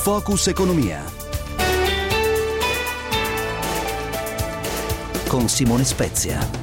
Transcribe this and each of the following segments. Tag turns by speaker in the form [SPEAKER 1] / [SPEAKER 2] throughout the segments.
[SPEAKER 1] Focus Economia con Simone Spezia.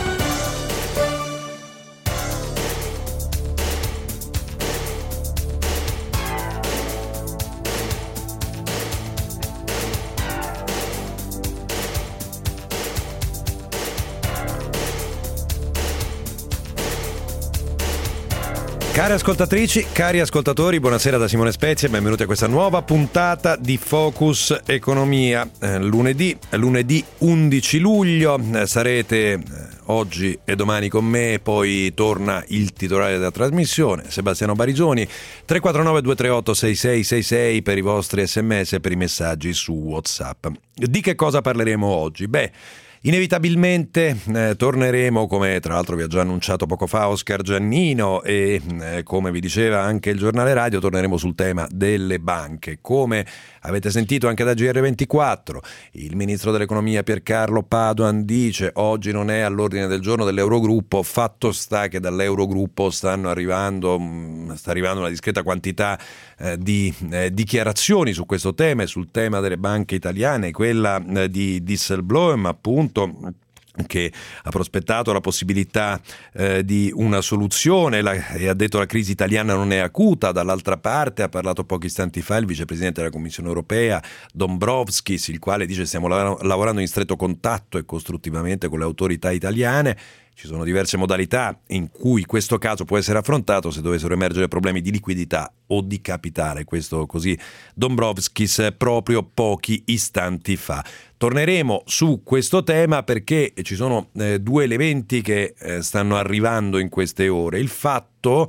[SPEAKER 2] Cari ascoltatrici, cari ascoltatori, buonasera da Simone Spezia e benvenuti a questa nuova puntata di Focus Economia. Lunedì 11 luglio, sarete oggi e domani con me, poi torna il titolare della trasmissione, Sebastiano Barisoni. 349 238 6666 per i vostri sms e per i messaggi su WhatsApp. Di che cosa parleremo oggi? Inevitabilmente torneremo, come tra l'altro vi ha già annunciato poco fa Oscar Giannino e come vi diceva anche il giornale radio, torneremo sul tema delle banche. Come avete sentito anche da GR24, il ministro dell'economia Piercarlo Padoan dice oggi non è all'ordine del giorno dell'Eurogruppo, fatto sta che dall'Eurogruppo sta arrivando una discreta quantità di dichiarazioni su questo tema e sul tema delle banche italiane, quella di Dijsselbloem appunto, che ha prospettato la possibilità di una soluzione e ha detto la crisi italiana non è acuta. Dall'altra parte ha parlato pochi istanti fa il vicepresidente della Commissione europea Dombrovskis, il quale dice stiamo lavorando in stretto contatto e costruttivamente con le autorità italiane. Ci sono diverse modalità in cui questo caso può essere affrontato se dovessero emergere problemi di liquidità o di capitale. Questo così Dombrovskis proprio pochi istanti fa. Torneremo su questo tema perché ci sono due elementi che stanno arrivando in queste ore. Il fatto,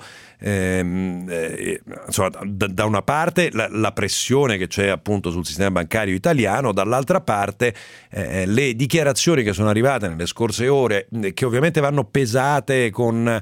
[SPEAKER 2] insomma, da una parte la pressione che c'è appunto sul sistema bancario italiano, dall'altra parte le dichiarazioni che sono arrivate nelle scorse ore, che ovviamente vanno pesate con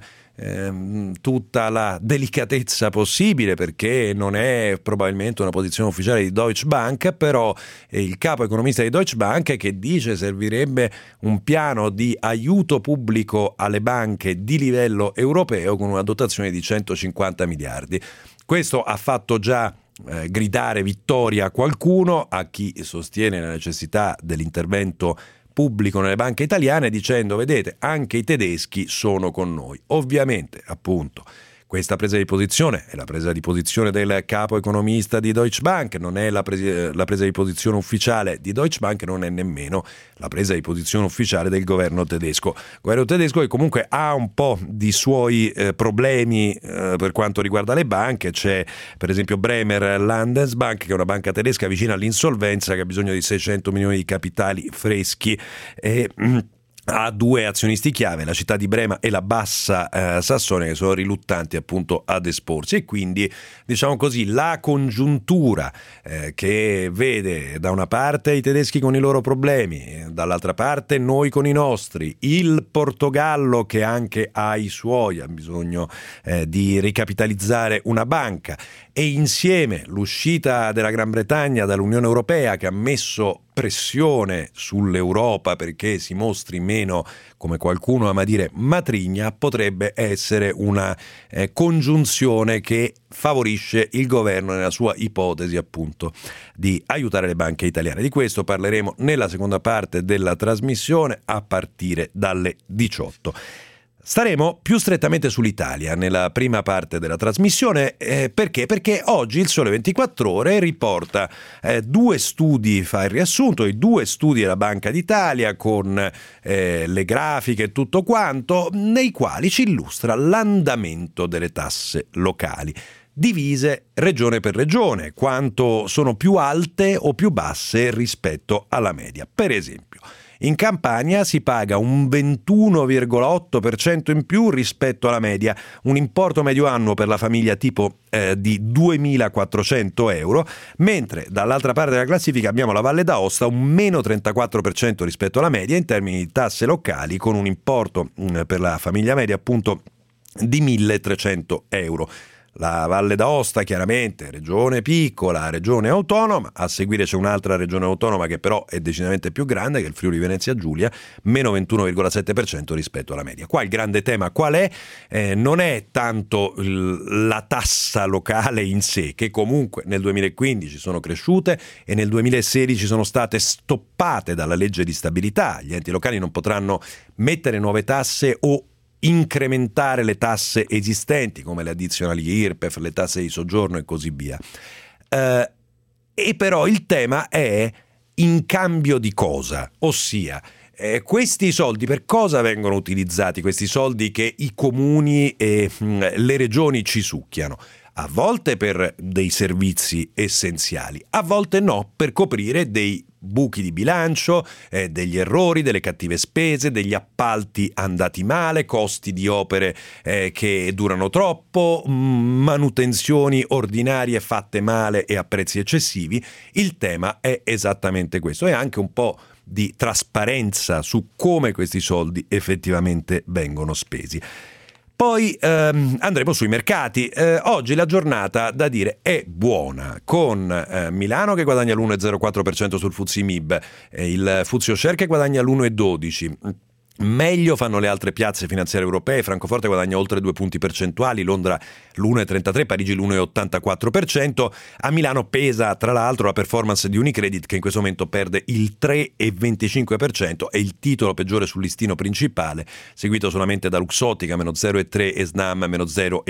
[SPEAKER 2] tutta la delicatezza possibile, perché non è probabilmente una posizione ufficiale di Deutsche Bank, però il capo economista di Deutsche Bank che dice servirebbe un piano di aiuto pubblico alle banche di livello europeo con una dotazione di 150 miliardi. Questo ha fatto già gridare vittoria a qualcuno, a chi sostiene la necessità dell'intervento pubblico nelle banche italiane, dicendo vedete anche i tedeschi sono con noi. Ovviamente appunto questa presa di posizione è la presa di posizione del capo economista di Deutsche Bank, non è la presa di posizione ufficiale di Deutsche Bank, non è nemmeno la presa di posizione ufficiale del governo tedesco. Il governo tedesco che comunque ha un po' di suoi problemi per quanto riguarda le banche. C'è per esempio Bremer Landesbank, che è una banca tedesca vicina all'insolvenza, che ha bisogno di 600 milioni di capitali freschi e ha due azionisti chiave, la città di Brema e la Bassa Sassonia, che sono riluttanti appunto ad esporsi, e quindi diciamo così la congiuntura che vede da una parte i tedeschi con i loro problemi, dall'altra parte noi con i nostri, il Portogallo che anche ha i suoi, ha bisogno di ricapitalizzare una banca, e insieme l'uscita della Gran Bretagna dall'Unione Europea, che ha messo pressione sull'Europa perché si mostri meno, come qualcuno ama dire, matrigna, potrebbe essere una congiunzione che favorisce il governo nella sua ipotesi appunto di aiutare le banche italiane. Di questo parleremo nella seconda parte della trasmissione a partire dalle 18. Staremo più strettamente sull'Italia nella prima parte della trasmissione, perché? Perché oggi il Sole 24 Ore riporta due studi, fa il riassunto, i due studi della Banca d'Italia con le grafiche e tutto quanto, nei quali ci illustra l'andamento delle tasse locali, divise regione per regione, quanto sono più alte o più basse rispetto alla media. Per esempio, in Campania si paga un 21,8% in più rispetto alla media, un importo medio annuo per la famiglia tipo di 2.400 euro, mentre dall'altra parte della classifica abbiamo la Valle d'Aosta, un meno 34% rispetto alla media in termini di tasse locali, con un importo per la famiglia media appunto di 1.300 euro. la Valle d'Aosta, chiaramente regione piccola, regione autonoma, a seguire c'è un'altra regione autonoma che però è decisamente più grande, che è il Friuli Venezia Giulia, meno 21,7% rispetto alla media. Qua il grande tema qual è? Non è tanto la tassa locale in sé, che comunque nel 2015 sono cresciute e nel 2016 sono state stoppate dalla legge di stabilità. Gli enti locali non potranno mettere nuove tasse o incrementare le tasse esistenti come le addizionali IRPEF, le tasse di soggiorno e così via. E però il tema è in cambio di cosa, ossia questi soldi per cosa vengono utilizzati, questi soldi che i comuni e le regioni ci succhiano? A volte per dei servizi essenziali, a volte no, per coprire dei buchi di bilancio, degli errori, delle cattive spese, degli appalti andati male, costi di opere che durano troppo, manutenzioni ordinarie fatte male e a prezzi eccessivi. Il tema è esattamente questo, e anche un po' di trasparenza su come questi soldi effettivamente vengono spesi. Poi andremo sui mercati. Oggi la giornata, da dire, è buona, con Milano che guadagna l'1,04% sul FTSE MIB, il FTSE Share che guadagna l'1,12%. Meglio fanno le altre piazze finanziarie europee. Francoforte guadagna oltre 2 punti percentuali, Londra l'1,33%, Parigi l'1,84%. A Milano pesa tra l'altro la performance di Unicredit, che in questo momento perde il 3,25%, è il titolo peggiore sul listino principale, seguito solamente da Luxottica meno 0,3% e Snam meno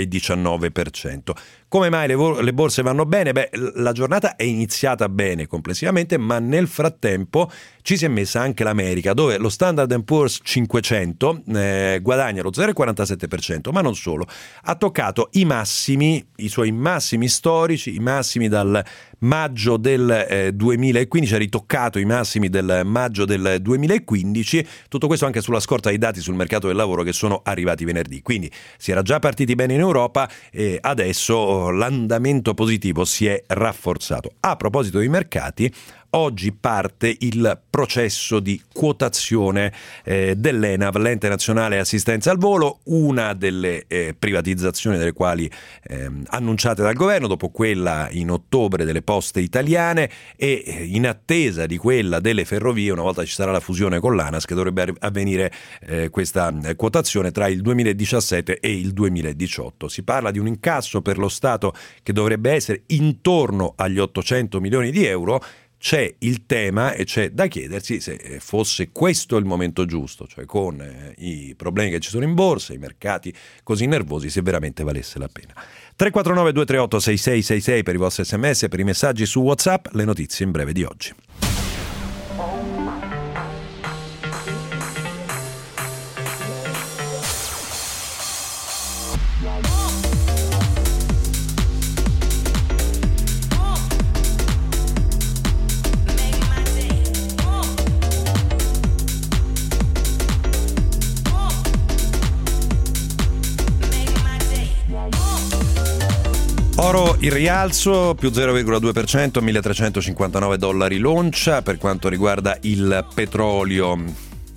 [SPEAKER 2] 0,19%. Come mai le borse vanno bene? Beh, la giornata è iniziata bene complessivamente, ma nel frattempo ci si è messa anche l'America, dove lo Standard & Poor's 500 guadagna lo 0,47%, ma non solo, ha toccato i suoi massimi storici, i massimi dal maggio del 2015, ha ritoccato i massimi del maggio del 2015, tutto questo anche sulla scorta dei dati sul mercato del lavoro che sono arrivati venerdì. Quindi si era già partiti bene in Europa e adesso l'andamento positivo si è rafforzato. A proposito dei mercati, oggi parte il processo di quotazione dell'ENAV, l'Ente Nazionale Assistenza al Volo, una delle privatizzazioni delle quali annunciate dal governo, dopo quella in ottobre delle Poste Italiane e in attesa di quella delle ferrovie, una volta ci sarà la fusione con l'ANAS, che dovrebbe avvenire questa quotazione tra il 2017 e il 2018. Si parla di un incasso per lo Stato che dovrebbe essere intorno agli 800 milioni di euro. C'è il tema e c'è da chiedersi se fosse questo il momento giusto, cioè con i problemi che ci sono in borsa, i mercati così nervosi, se veramente valesse la pena. 349 238 6666 per i vostri sms e per i messaggi su WhatsApp, le notizie in breve di oggi. Oro in rialzo, più 0,2%, $1.359 l'oncia. Per quanto riguarda il petrolio,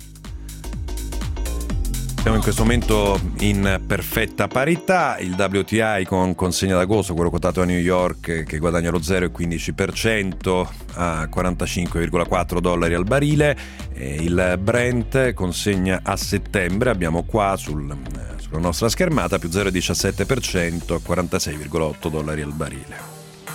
[SPEAKER 2] siamo in questo momento in perfetta parità. Il WTI con consegna d'agosto, quello quotato a New York, che guadagna lo 0,15% a $45,4 al barile. Il Brent consegna a settembre, abbiamo qua sulla nostra schermata, più 0,17% a $46,8 al barile.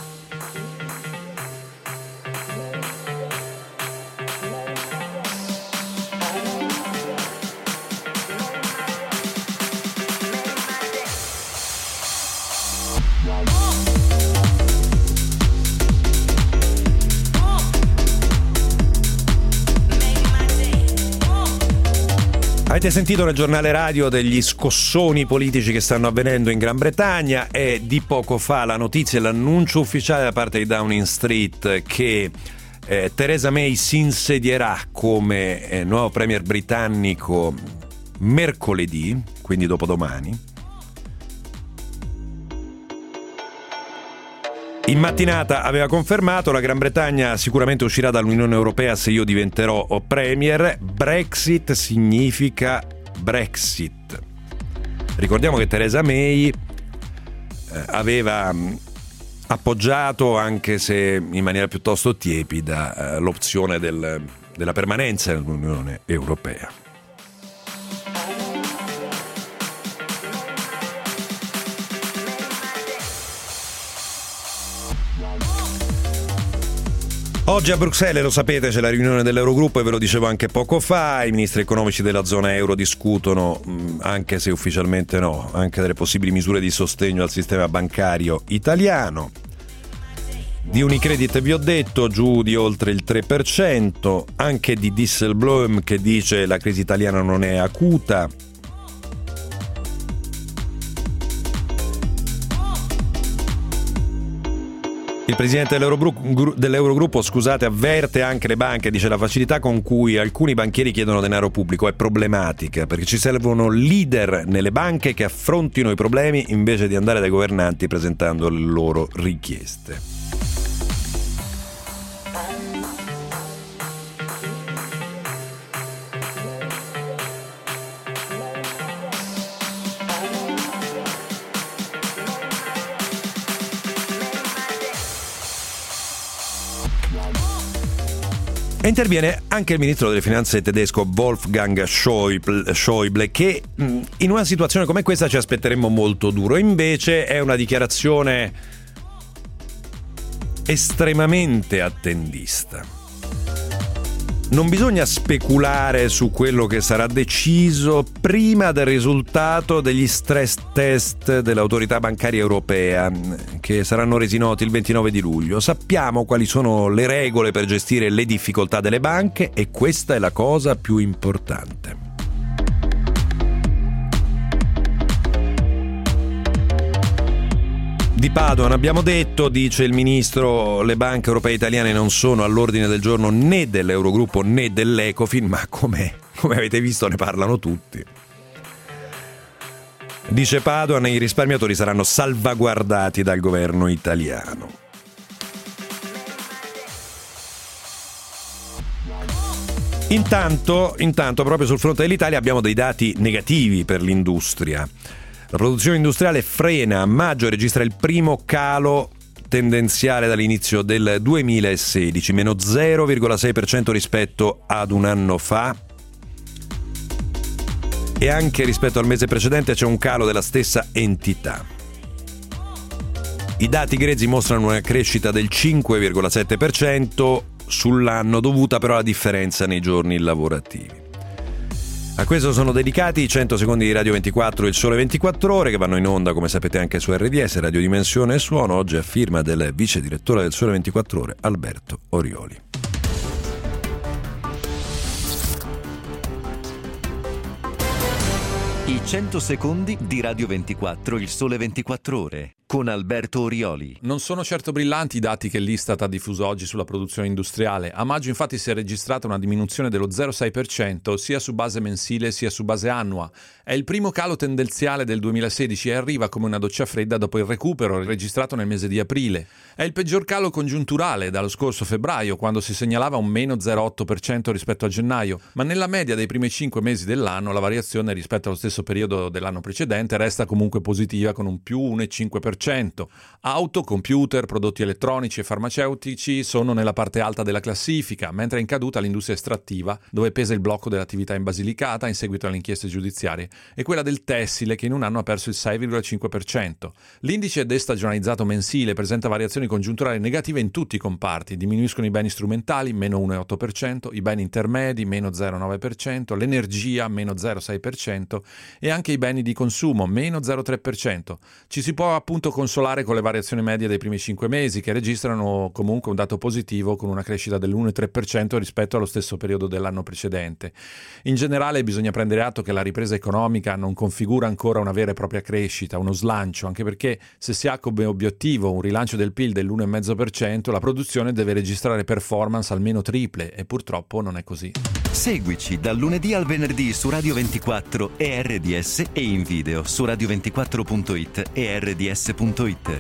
[SPEAKER 2] Avete sentito nel giornale radio degli scossoni politici che stanno avvenendo in Gran Bretagna? È di poco fa la notizia e l'annuncio ufficiale da parte di Downing Street che Theresa May si insedierà come nuovo premier britannico mercoledì, quindi dopodomani. In mattinata aveva confermato: la Gran Bretagna sicuramente uscirà dall'Unione Europea se io diventerò premier. Brexit significa Brexit. Ricordiamo che Theresa May aveva appoggiato, anche se in maniera piuttosto tiepida, l'opzione della permanenza nell'Unione Europea. Oggi a Bruxelles, lo sapete, c'è la riunione dell'Eurogruppo e ve lo dicevo anche poco fa, i ministri economici della zona euro discutono, anche se ufficialmente no, anche delle possibili misure di sostegno al sistema bancario italiano. Di Unicredit vi ho detto, giù di oltre il 3%, anche di Dijsselbloem che dice la crisi italiana non è acuta. Il presidente dell'Eurogruppo, avverte anche le banche, dice la facilità con cui alcuni banchieri chiedono denaro pubblico è problematica, perché ci servono leader nelle banche che affrontino i problemi invece di andare dai governanti presentando le loro richieste. E interviene anche il ministro delle finanze tedesco Wolfgang Schäuble, che in una situazione come questa ci aspetteremmo molto duro. Invece è una dichiarazione estremamente attendista. Non bisogna speculare su quello che sarà deciso prima del risultato degli stress test dell'autorità bancaria europea, che saranno resi noti il 29 di luglio. Sappiamo quali sono le regole per gestire le difficoltà delle banche e questa è la cosa più importante. Di Padoan abbiamo detto, dice il ministro, le banche europee italiane non sono all'ordine del giorno né dell'Eurogruppo né dell'Ecofin, ma come avete visto ne parlano tutti. Dice Padoan, i risparmiatori saranno salvaguardati dal governo italiano. Intanto, proprio sul fronte dell'Italia abbiamo dei dati negativi per l'industria. La produzione industriale frena a maggio e registra il primo calo tendenziale dall'inizio del 2016, meno 0,6% rispetto ad un anno fa. E anche rispetto al mese precedente c'è un calo della stessa entità. I dati grezzi mostrano una crescita del 5,7% sull'anno, dovuta però alla differenza nei giorni lavorativi. A questo sono dedicati i 100 secondi di Radio 24 e il Sole 24 Ore, che vanno in onda, come sapete, anche su RDS, Radio Dimensione e Suono, oggi a firma del vice direttore del Sole 24 Ore, Alberto Orioli.
[SPEAKER 1] I 100 secondi di Radio 24, il Sole 24 Ore, con Alberto Orioli.
[SPEAKER 3] Non sono certo brillanti i dati che l'Istat ha diffuso oggi sulla produzione industriale. A maggio infatti si è registrata una diminuzione dello 0,6% sia su base mensile sia su base annua. È il primo calo tendenziale del 2016 e arriva come una doccia fredda dopo il recupero registrato nel mese di aprile. È il peggior calo congiunturale dallo scorso febbraio, quando si segnalava un meno 0,8% rispetto a gennaio, ma nella media dei primi 5 mesi dell'anno la variazione rispetto allo stesso periodo dell'anno precedente resta comunque positiva, con un più 1,5%. Auto, computer, prodotti elettronici e farmaceutici sono nella parte alta della classifica, mentre è in caduta l'industria estrattiva, dove pesa il blocco dell'attività in Basilicata in seguito alle inchieste giudiziarie, e quella del tessile, che in un anno ha perso il 6,5%. L'indice destagionalizzato mensile presenta variazioni congiunturali negative in tutti i comparti. Diminuiscono i beni strumentali, meno 1,8%, i beni intermedi, meno 0,9%, l'energia, meno 0,6%, e anche i beni di consumo, meno 0,3%. Ci si può appunto consolare con le variazioni medie dei primi 5 mesi, che registrano comunque un dato positivo, con una crescita dell'1,3% rispetto allo stesso periodo dell'anno precedente. In generale bisogna prendere atto che la ripresa economica non configura ancora una vera e propria crescita, uno slancio, anche perché se si ha come obiettivo un rilancio del PIL dell'1,5%, la produzione deve registrare performance almeno triple, e purtroppo non è così.
[SPEAKER 1] Seguici dal lunedì al venerdì su Radio 24 e RDS, e in video su radio24.it e rds.it.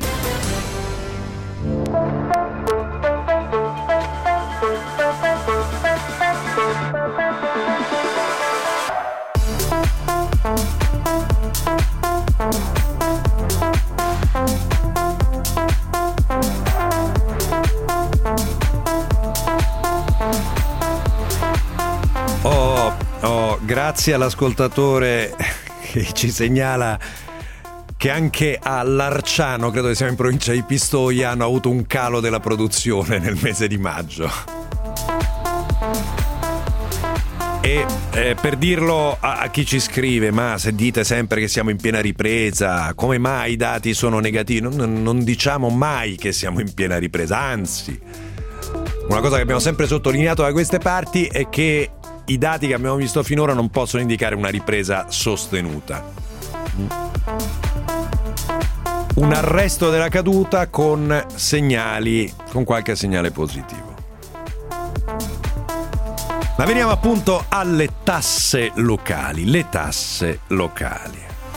[SPEAKER 2] Grazie all'ascoltatore che ci segnala che anche a Larciano, credo che siamo in provincia di Pistoia, hanno avuto un calo della produzione nel mese di maggio. E per dirlo a chi ci scrive, ma se dite sempre che siamo in piena ripresa, come mai i dati sono negativi? Non diciamo mai che siamo in piena ripresa, anzi, una cosa che abbiamo sempre sottolineato da queste parti è che i dati che abbiamo visto finora non possono indicare una ripresa sostenuta. Un arresto della caduta con qualche segnale positivo. Ma veniamo appunto alle tasse locali. Le tasse locali.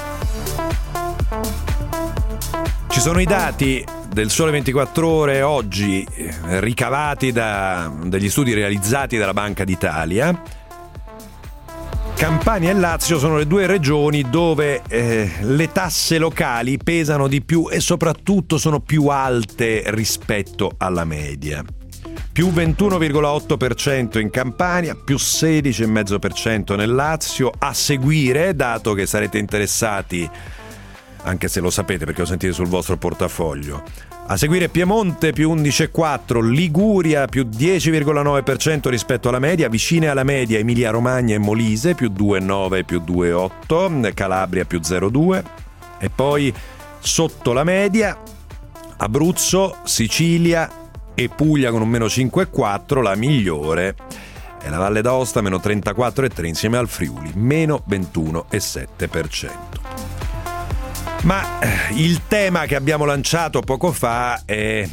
[SPEAKER 2] Ci sono i dati del Sole 24 Ore oggi ricavati dagli studi realizzati dalla Banca d'Italia. Campania e Lazio sono le due regioni dove le tasse locali pesano di più e soprattutto sono più alte rispetto alla media. Più 21,8% in Campania, più 16,5% nel Lazio. A seguire, dato che sarete interessati, anche se lo sapete perché lo sentite sul vostro portafoglio, a seguire Piemonte più 11,4%, Liguria più 10,9% rispetto alla media, vicine alla media Emilia Romagna e Molise più 2,9% più 2,8%, Calabria più 0,2%, e poi sotto la media Abruzzo, Sicilia e Puglia con un meno 5,4%, la migliore è la Valle d'Aosta meno 34,3% insieme al Friuli meno 21,7%. Ma il tema che abbiamo lanciato poco fa è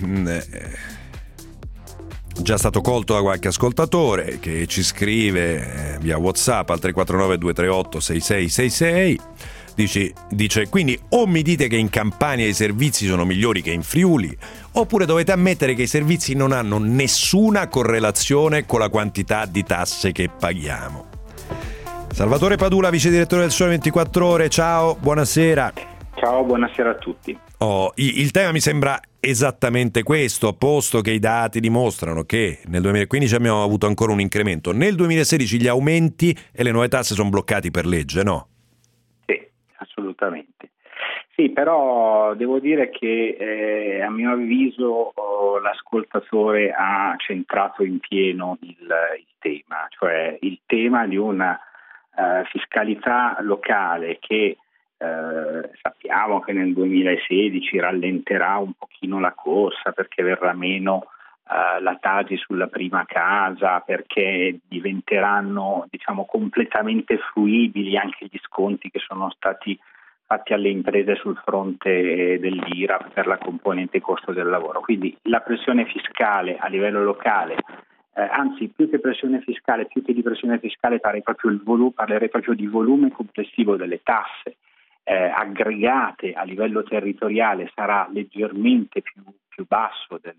[SPEAKER 2] già stato colto da qualche ascoltatore che ci scrive via WhatsApp al 349 238 6666. Dice quindi o mi dite che in Campania i servizi sono migliori che in Friuli, oppure dovete ammettere che i servizi non hanno nessuna correlazione con la quantità di tasse che paghiamo. Salvatore Padula, vice direttore del Sole 24 Ore, ciao, buonasera.
[SPEAKER 4] Ciao, buonasera a tutti.
[SPEAKER 2] Il tema mi sembra esattamente questo, posto che i dati dimostrano che nel 2015 abbiamo avuto ancora un incremento, nel 2016 gli aumenti e le nuove tasse sono bloccati per legge, no?
[SPEAKER 4] Sì, assolutamente. Sì, però devo dire che a mio avviso l'ascoltatore ha centrato in pieno il tema, cioè il tema di una fiscalità locale che sappiamo che nel 2016 rallenterà un pochino la corsa perché verrà meno la Tasi sulla prima casa, perché diventeranno completamente fruibili anche gli sconti che sono stati fatti alle imprese sul fronte dell'IRAP per la componente costo del lavoro. Quindi la pressione fiscale a livello locale, anzi più che pressione fiscale, più che di pressione fiscale parlerei proprio di volume complessivo delle tasse aggregate a livello territoriale sarà leggermente più basso del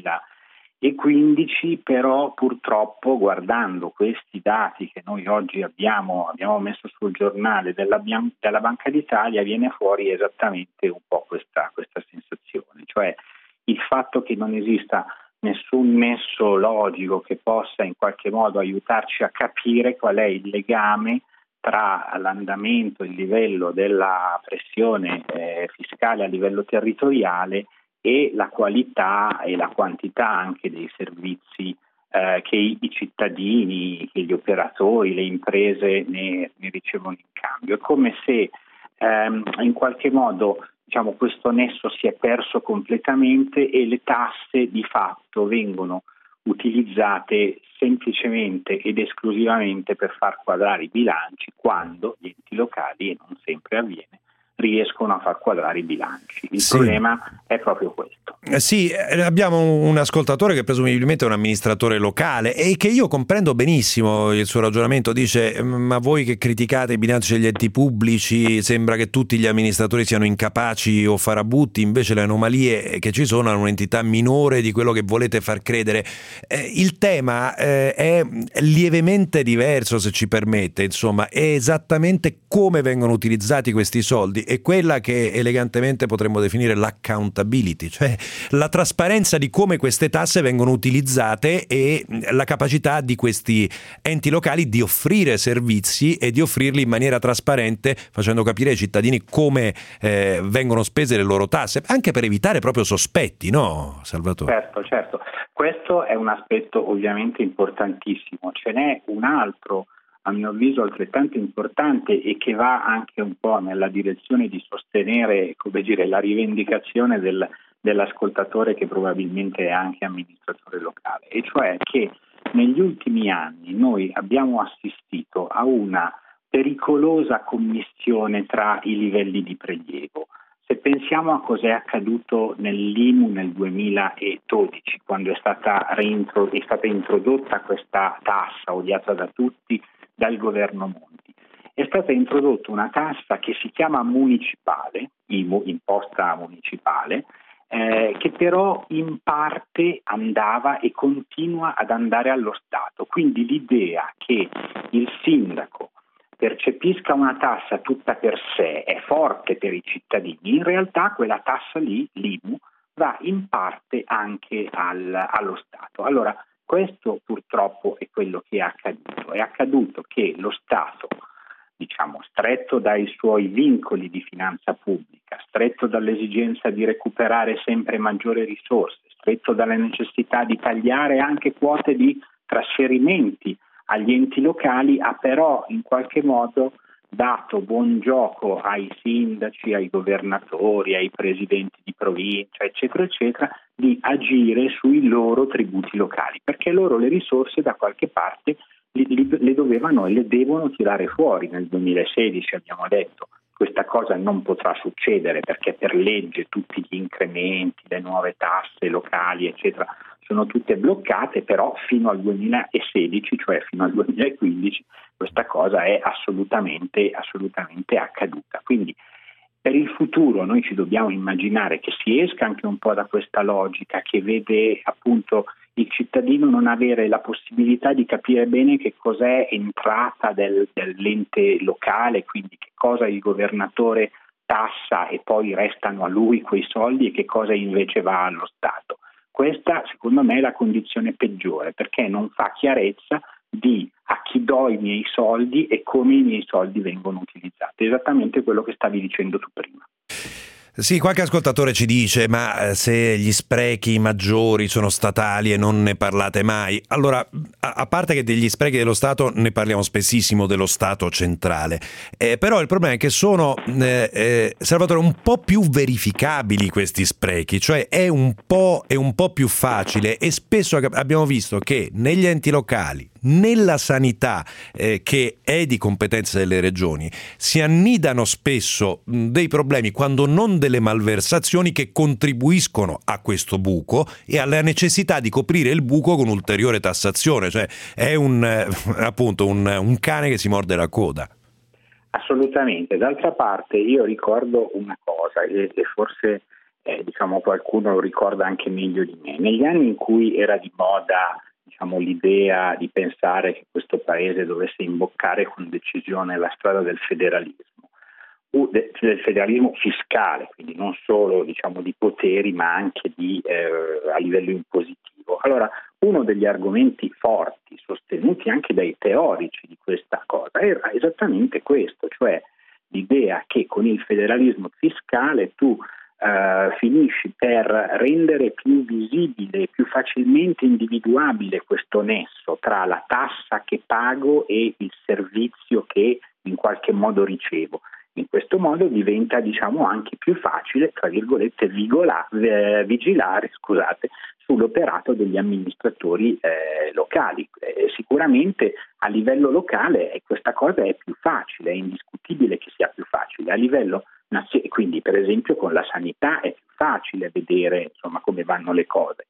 [SPEAKER 4] 2015, però purtroppo guardando questi dati che noi oggi abbiamo messo sul giornale della Banca d'Italia viene fuori esattamente un po' questa sensazione, cioè il fatto che non esista nessun nesso logico che possa in qualche modo aiutarci a capire qual è il legame tra l'andamento, il livello della pressione fiscale a livello territoriale e la qualità e la quantità anche dei servizi che i cittadini, che gli operatori, le imprese ne ricevono in cambio. È come se in qualche modo questo nesso si è perso completamente e le tasse di fatto vengono utilizzate semplicemente ed esclusivamente per far quadrare i bilanci, quando gli enti locali, e non sempre avviene, riescono a far quadrare i bilanci. Il problema è proprio questo.
[SPEAKER 2] Sì, abbiamo un ascoltatore che presumibilmente è un amministratore locale e che io comprendo benissimo il suo ragionamento. Dice: ma voi che criticate i bilanci degli enti pubblici, sembra che tutti gli amministratori siano incapaci o farabutti, invece le anomalie che ci sono hanno un'entità minore di quello che volete far credere. Il tema è lievemente diverso, se ci permette, insomma, è esattamente come vengono utilizzati questi soldi. è quella che elegantemente potremmo definire l'accountability, cioè la trasparenza di come queste tasse vengono utilizzate e la capacità di questi enti locali di offrire servizi e di offrirli in maniera trasparente, facendo capire ai cittadini come vengono spese le loro tasse, anche per evitare proprio sospetti, no, Salvatore?
[SPEAKER 4] Certo. Questo è un aspetto ovviamente importantissimo. Ce n'è un altro, a mio avviso, altrettanto importante e che va anche un po' nella direzione di sostenere, come dire, la rivendicazione dell'ascoltatore che probabilmente è anche amministratore locale, e cioè che negli ultimi anni noi abbiamo assistito a una pericolosa commistione tra i livelli di prelievo. Se pensiamo a cos'è accaduto nell'IMU nel 2012, quando è stata introdotta questa tassa odiata da tutti dal governo Monti, è stata introdotta una tassa che si chiama municipale, IMU, imposta municipale, che però in parte andava e continua ad andare allo Stato. Quindi l'idea che il sindaco percepisca una tassa tutta per sé è forte per i cittadini, in realtà quella tassa lì, l'IMU, va in parte anche allo Stato. Allora, questo purtroppo è quello che è accaduto. È accaduto che lo Stato, stretto dai suoi vincoli di finanza pubblica, stretto dall'esigenza di recuperare sempre maggiori risorse, stretto dalla necessità di tagliare anche quote di trasferimenti agli enti locali, ha però in qualche modo dato buon gioco ai sindaci, ai governatori, ai presidenti di provincia, eccetera, eccetera, di agire sui loro tributi locali, perché loro le risorse da qualche parte le dovevano e le devono tirare fuori. Nel 2016 abbiamo detto questa cosa non potrà succedere perché per legge tutti gli incrementi, le nuove tasse locali, eccetera, sono tutte bloccate, però fino al 2016, cioè fino al 2015, questa cosa è assolutamente accaduta. Quindi per il futuro noi ci dobbiamo immaginare che si esca anche un po' da questa logica che vede appunto il cittadino non avere la possibilità di capire bene che cos'è entrata dell'ente locale, quindi che cosa il governatore tassa e poi restano a lui quei soldi e che cosa invece va allo Stato. Questa secondo me è la condizione peggiore, perché non fa chiarezza di a chi do i miei soldi e come i miei soldi vengono utilizzati. Esattamente quello che stavi dicendo tu prima.
[SPEAKER 2] Sì, qualche ascoltatore ci dice: ma se gli sprechi maggiori sono statali e non ne parlate mai? Allora, a parte che degli sprechi dello Stato ne parliamo spessissimo, dello Stato centrale, però il problema è che sono, Salvatore, un po' più verificabili questi sprechi, cioè è un po' più facile, e spesso abbiamo visto che negli enti locali, nella sanità che è di competenza delle regioni, si annidano spesso dei problemi, quando non delle malversazioni, che contribuiscono a questo buco e alla necessità di coprire il buco con ulteriore tassazione, cioè è un cane che si morde la coda.
[SPEAKER 4] Assolutamente. D'altra parte io ricordo una cosa e forse qualcuno lo ricorda anche meglio di me. Negli anni in cui era di moda l'idea di pensare che questo paese dovesse imboccare con decisione la strada del federalismo fiscale, quindi non solo di poteri ma anche a livello impositivo. Allora, uno degli argomenti forti sostenuti anche dai teorici di questa cosa era esattamente questo, cioè l'idea che con il federalismo fiscale tu finisci per rendere più visibile, più facilmente individuabile questo nesso tra la tassa che pago e il servizio che in qualche modo ricevo. In questo modo diventa anche più facile, tra virgolette, vigilare sull'operato degli amministratori locali. Sicuramente a livello locale questa cosa è più facile, è indiscutibile che sia più facile. A livello quindi per esempio con la sanità è più facile vedere come vanno le cose.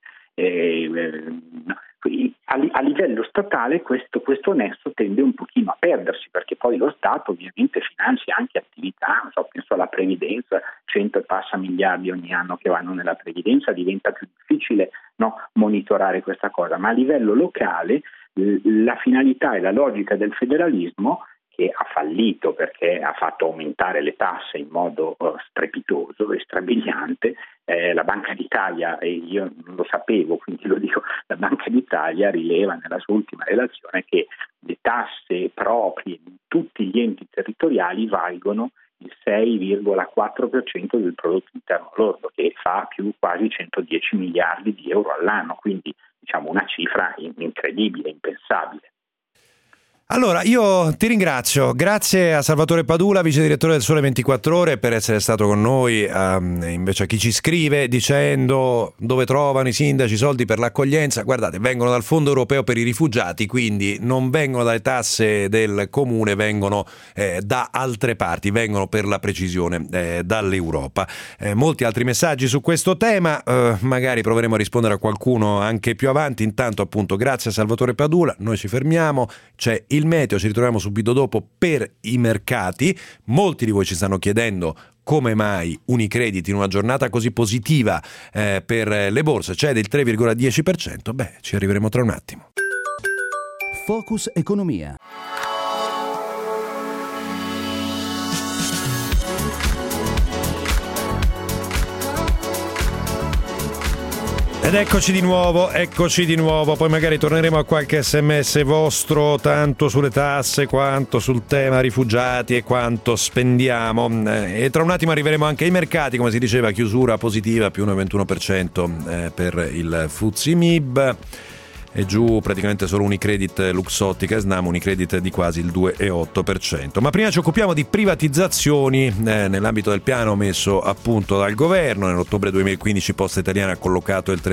[SPEAKER 4] A livello statale questo nesso tende un pochino a perdersi, perché poi lo Stato ovviamente finanzia anche attività, penso alla previdenza, 100 e passa miliardi ogni anno che vanno nella previdenza, diventa più difficile monitorare questa cosa, ma a livello locale la finalità e la logica del federalismo, che ha fallito perché ha fatto aumentare le tasse in modo strepitoso e strabiliante. La Banca d'Italia, e io non lo sapevo, quindi lo dico, la Banca d'Italia rileva nella sua ultima relazione che le tasse proprie di tutti gli enti territoriali valgono il 6,4% del prodotto interno lordo, che fa più quasi 110 miliardi di euro all'anno, quindi diciamo una cifra incredibile, impensabile.
[SPEAKER 2] Allora, io ti ringrazio, grazie a Salvatore Padula, vice direttore del Sole 24 Ore, per essere stato con noi. Invece a chi ci scrive dicendo dove trovano i sindaci i soldi per l'accoglienza, guardate, vengono dal Fondo Europeo per i rifugiati, quindi non vengono dalle tasse del comune, vengono da altre parti, vengono per la precisione dall'Europa. Molti altri messaggi su questo tema, magari proveremo a rispondere a qualcuno anche più avanti. Intanto appunto grazie a Salvatore Padula, noi ci fermiamo, c'è il meteo, ci ritroviamo subito dopo per i mercati. Molti di voi ci stanno chiedendo come mai Unicredit in una giornata così positiva per le borse cede il 3,10%. Beh, ci arriveremo tra un attimo.
[SPEAKER 5] Focus Economia.
[SPEAKER 2] Ed eccoci di nuovo, poi magari torneremo a qualche sms vostro, tanto sulle tasse quanto sul tema rifugiati e quanto spendiamo. E tra un attimo arriveremo anche ai mercati, come si diceva, chiusura positiva, più 1,21% per il FTSE MIB. E giù praticamente solo Unicredit, Luxottica e Snam, Unicredit di quasi il 2,8%. Ma prima ci occupiamo di privatizzazioni nell'ambito del piano messo a punto dal governo. Nell'ottobre 2015 Poste Italiane ha collocato il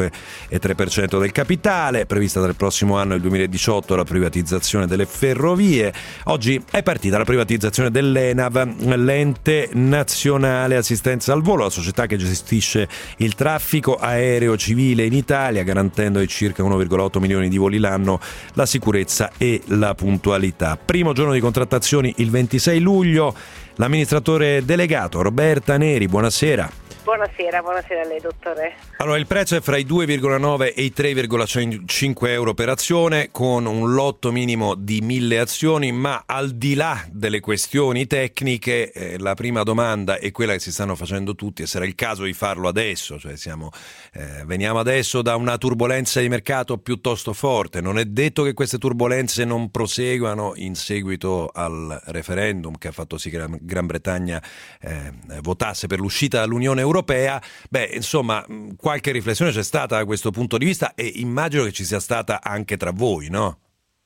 [SPEAKER 2] 35,3% del capitale, prevista dal prossimo anno, il 2018, la privatizzazione delle ferrovie. Oggi è partita la privatizzazione dell'ENAV, l'ente nazionale assistenza al volo, la società che gestisce il traffico aereo civile in Italia, garantendo ai circa 1,8 milioni di voli l'anno la sicurezza e la puntualità. Primo giorno di contrattazioni il 26 luglio. L'amministratore delegato Roberta Neri, buonasera.
[SPEAKER 6] Buonasera a lei, dottore.
[SPEAKER 2] Allora, il prezzo è fra i 2,9 e i 3,5 euro per azione, con un lotto minimo di 1000 azioni, ma al di là delle questioni tecniche, la prima domanda è quella che si stanno facendo tutti, e sarà il caso di farlo adesso, cioè veniamo adesso da una turbolenza di mercato piuttosto forte, non è detto che queste turbolenze non proseguano in seguito al referendum che ha fatto sì che la Gran Bretagna votasse per l'uscita dall'Unione Europea. Beh, insomma, qualche riflessione c'è stata da questo punto di vista, e immagino che ci sia stata anche tra voi, no?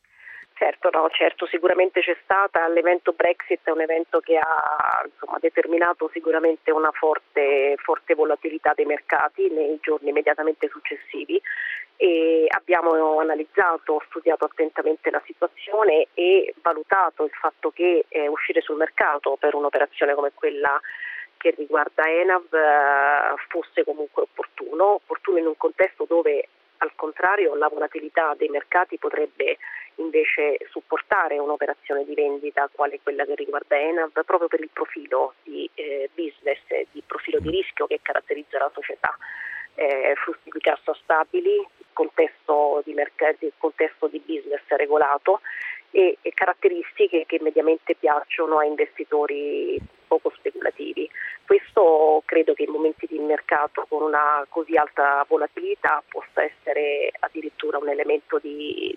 [SPEAKER 6] Certo, sicuramente c'è stata. L'evento Brexit è un evento che ha determinato sicuramente una forte volatilità dei mercati nei giorni immediatamente successivi, e abbiamo analizzato, studiato attentamente la situazione e valutato il fatto che uscire sul mercato per un'operazione come quella che riguarda ENAV fosse comunque opportuno in un contesto dove, al contrario, la volatilità dei mercati potrebbe invece supportare un'operazione di vendita quale quella che riguarda ENAV, proprio per il profilo di business, di profilo di rischio che caratterizza la società. Flussi di cassa stabili, contesto di mercati, contesto di business regolato e caratteristiche che mediamente piacciono a investitori poco speculativi. Questo credo che in momenti di mercato con una così alta volatilità possa essere addirittura un elemento di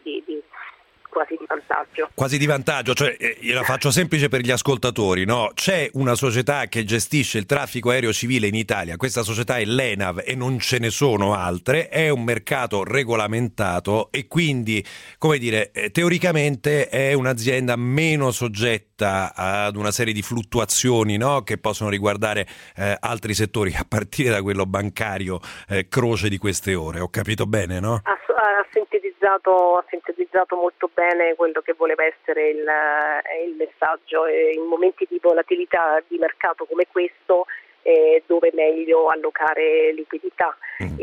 [SPEAKER 6] quasi di vantaggio.
[SPEAKER 2] Quasi di vantaggio, cioè io la faccio semplice per gli ascoltatori, no? C'è una società che gestisce il traffico aereo civile in Italia, questa società è l'ENAV e non ce ne sono altre, è un mercato regolamentato e quindi, come dire, teoricamente è un'azienda meno soggetta ad una serie di fluttuazioni, no? Che possono riguardare altri settori, a partire da quello bancario croce di queste ore. Ho capito bene, no?
[SPEAKER 6] Ha sintetizzato molto bene quello che voleva essere il messaggio. In momenti di volatilità di mercato come questo, dove è meglio allocare liquidità,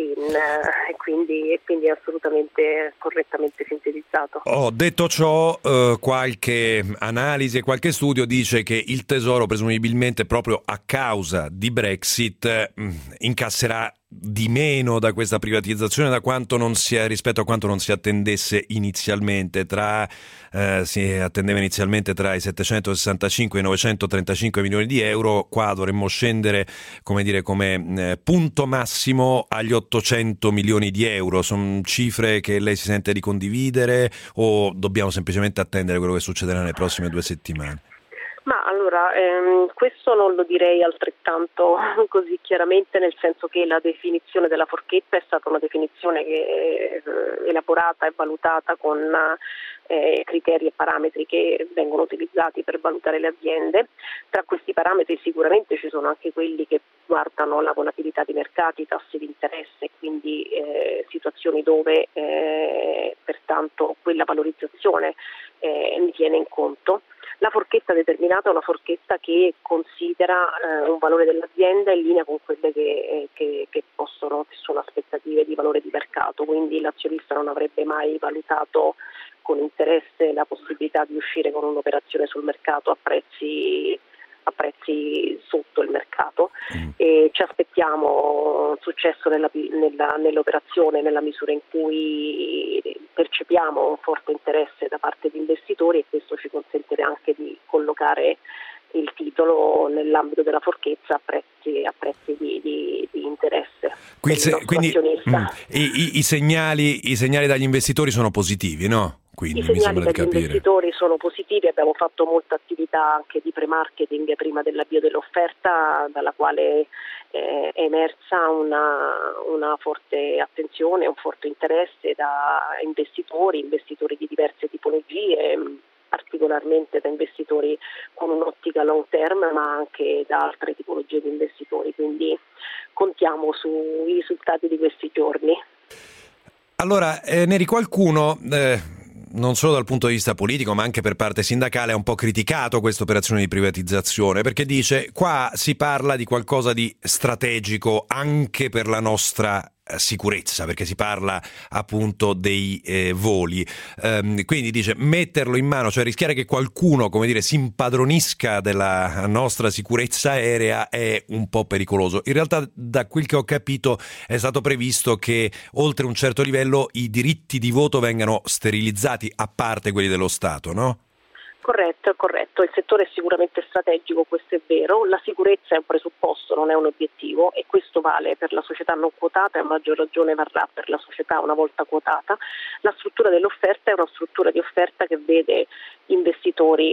[SPEAKER 6] e quindi è assolutamente correttamente sintetizzato.
[SPEAKER 2] Detto ciò, qualche analisi e qualche studio dice che il Tesoro presumibilmente proprio a causa di Brexit incasserà di meno da questa privatizzazione rispetto a quanto non si attendesse inizialmente. Si attendeva inizialmente tra i 765 e i 935 milioni di euro, qua dovremmo scendere come punto massimo agli 800 milioni di euro. Sono cifre che lei si sente di condividere o dobbiamo semplicemente attendere quello che succederà nelle prossime 2 settimane?
[SPEAKER 6] Ma allora, questo non lo direi altrettanto così chiaramente, nel senso che la definizione della forchetta è stata una definizione che è elaborata e valutata con criteri e parametri che vengono utilizzati per valutare le aziende. Tra questi parametri sicuramente ci sono anche quelli che guardano la volatilità dei mercati, i tassi di interesse, quindi situazioni dove pertanto quella valorizzazione ne tiene in conto. La forchetta determinata è una forchetta che considera un valore dell'azienda in linea con quelle che sono aspettative di valore di mercato, quindi l'azionista non avrebbe mai valutato con interesse la possibilità di uscire con un'operazione sul mercato a prezzi sotto il mercato, e ci aspettiamo un successo nell'operazione nella misura in cui percepiamo un forte interesse da parte di investitori, e questo ci consentirà anche di collocare il titolo nell'ambito della forchezza a prezzi di interesse.
[SPEAKER 2] Quindi i segnali dagli investitori sono positivi, no? Quindi,
[SPEAKER 6] i segnali dagli investitori sono positivi, abbiamo fatto molta attività anche di pre-marketing prima dell'avvio dell'offerta, dalla quale è emersa una forte attenzione, un forte interesse da investitori di diverse tipologie, particolarmente da investitori con un'ottica long term, ma anche da altre tipologie di investitori, quindi contiamo sui risultati di questi giorni.
[SPEAKER 2] Allora, Neri, qualcuno non solo dal punto di vista politico ma anche per parte sindacale ha un po' criticato questa operazione di privatizzazione, perché dice qua si parla di qualcosa di strategico anche per la nostra sicurezza, perché si parla appunto dei voli, quindi dice metterlo in mano, cioè rischiare che qualcuno si impadronisca della nostra sicurezza aerea è un po' pericoloso. In realtà, da quel che ho capito, è stato previsto che oltre un certo livello i diritti di voto vengano sterilizzati, a parte quelli dello Stato, no?
[SPEAKER 6] Corretto, il settore è sicuramente strategico, questo è vero, la sicurezza è un presupposto, non è un obiettivo, e questo vale per la società non quotata e a maggior ragione varrà per la società una volta quotata. La struttura dell'offerta è una struttura di offerta che vede investitori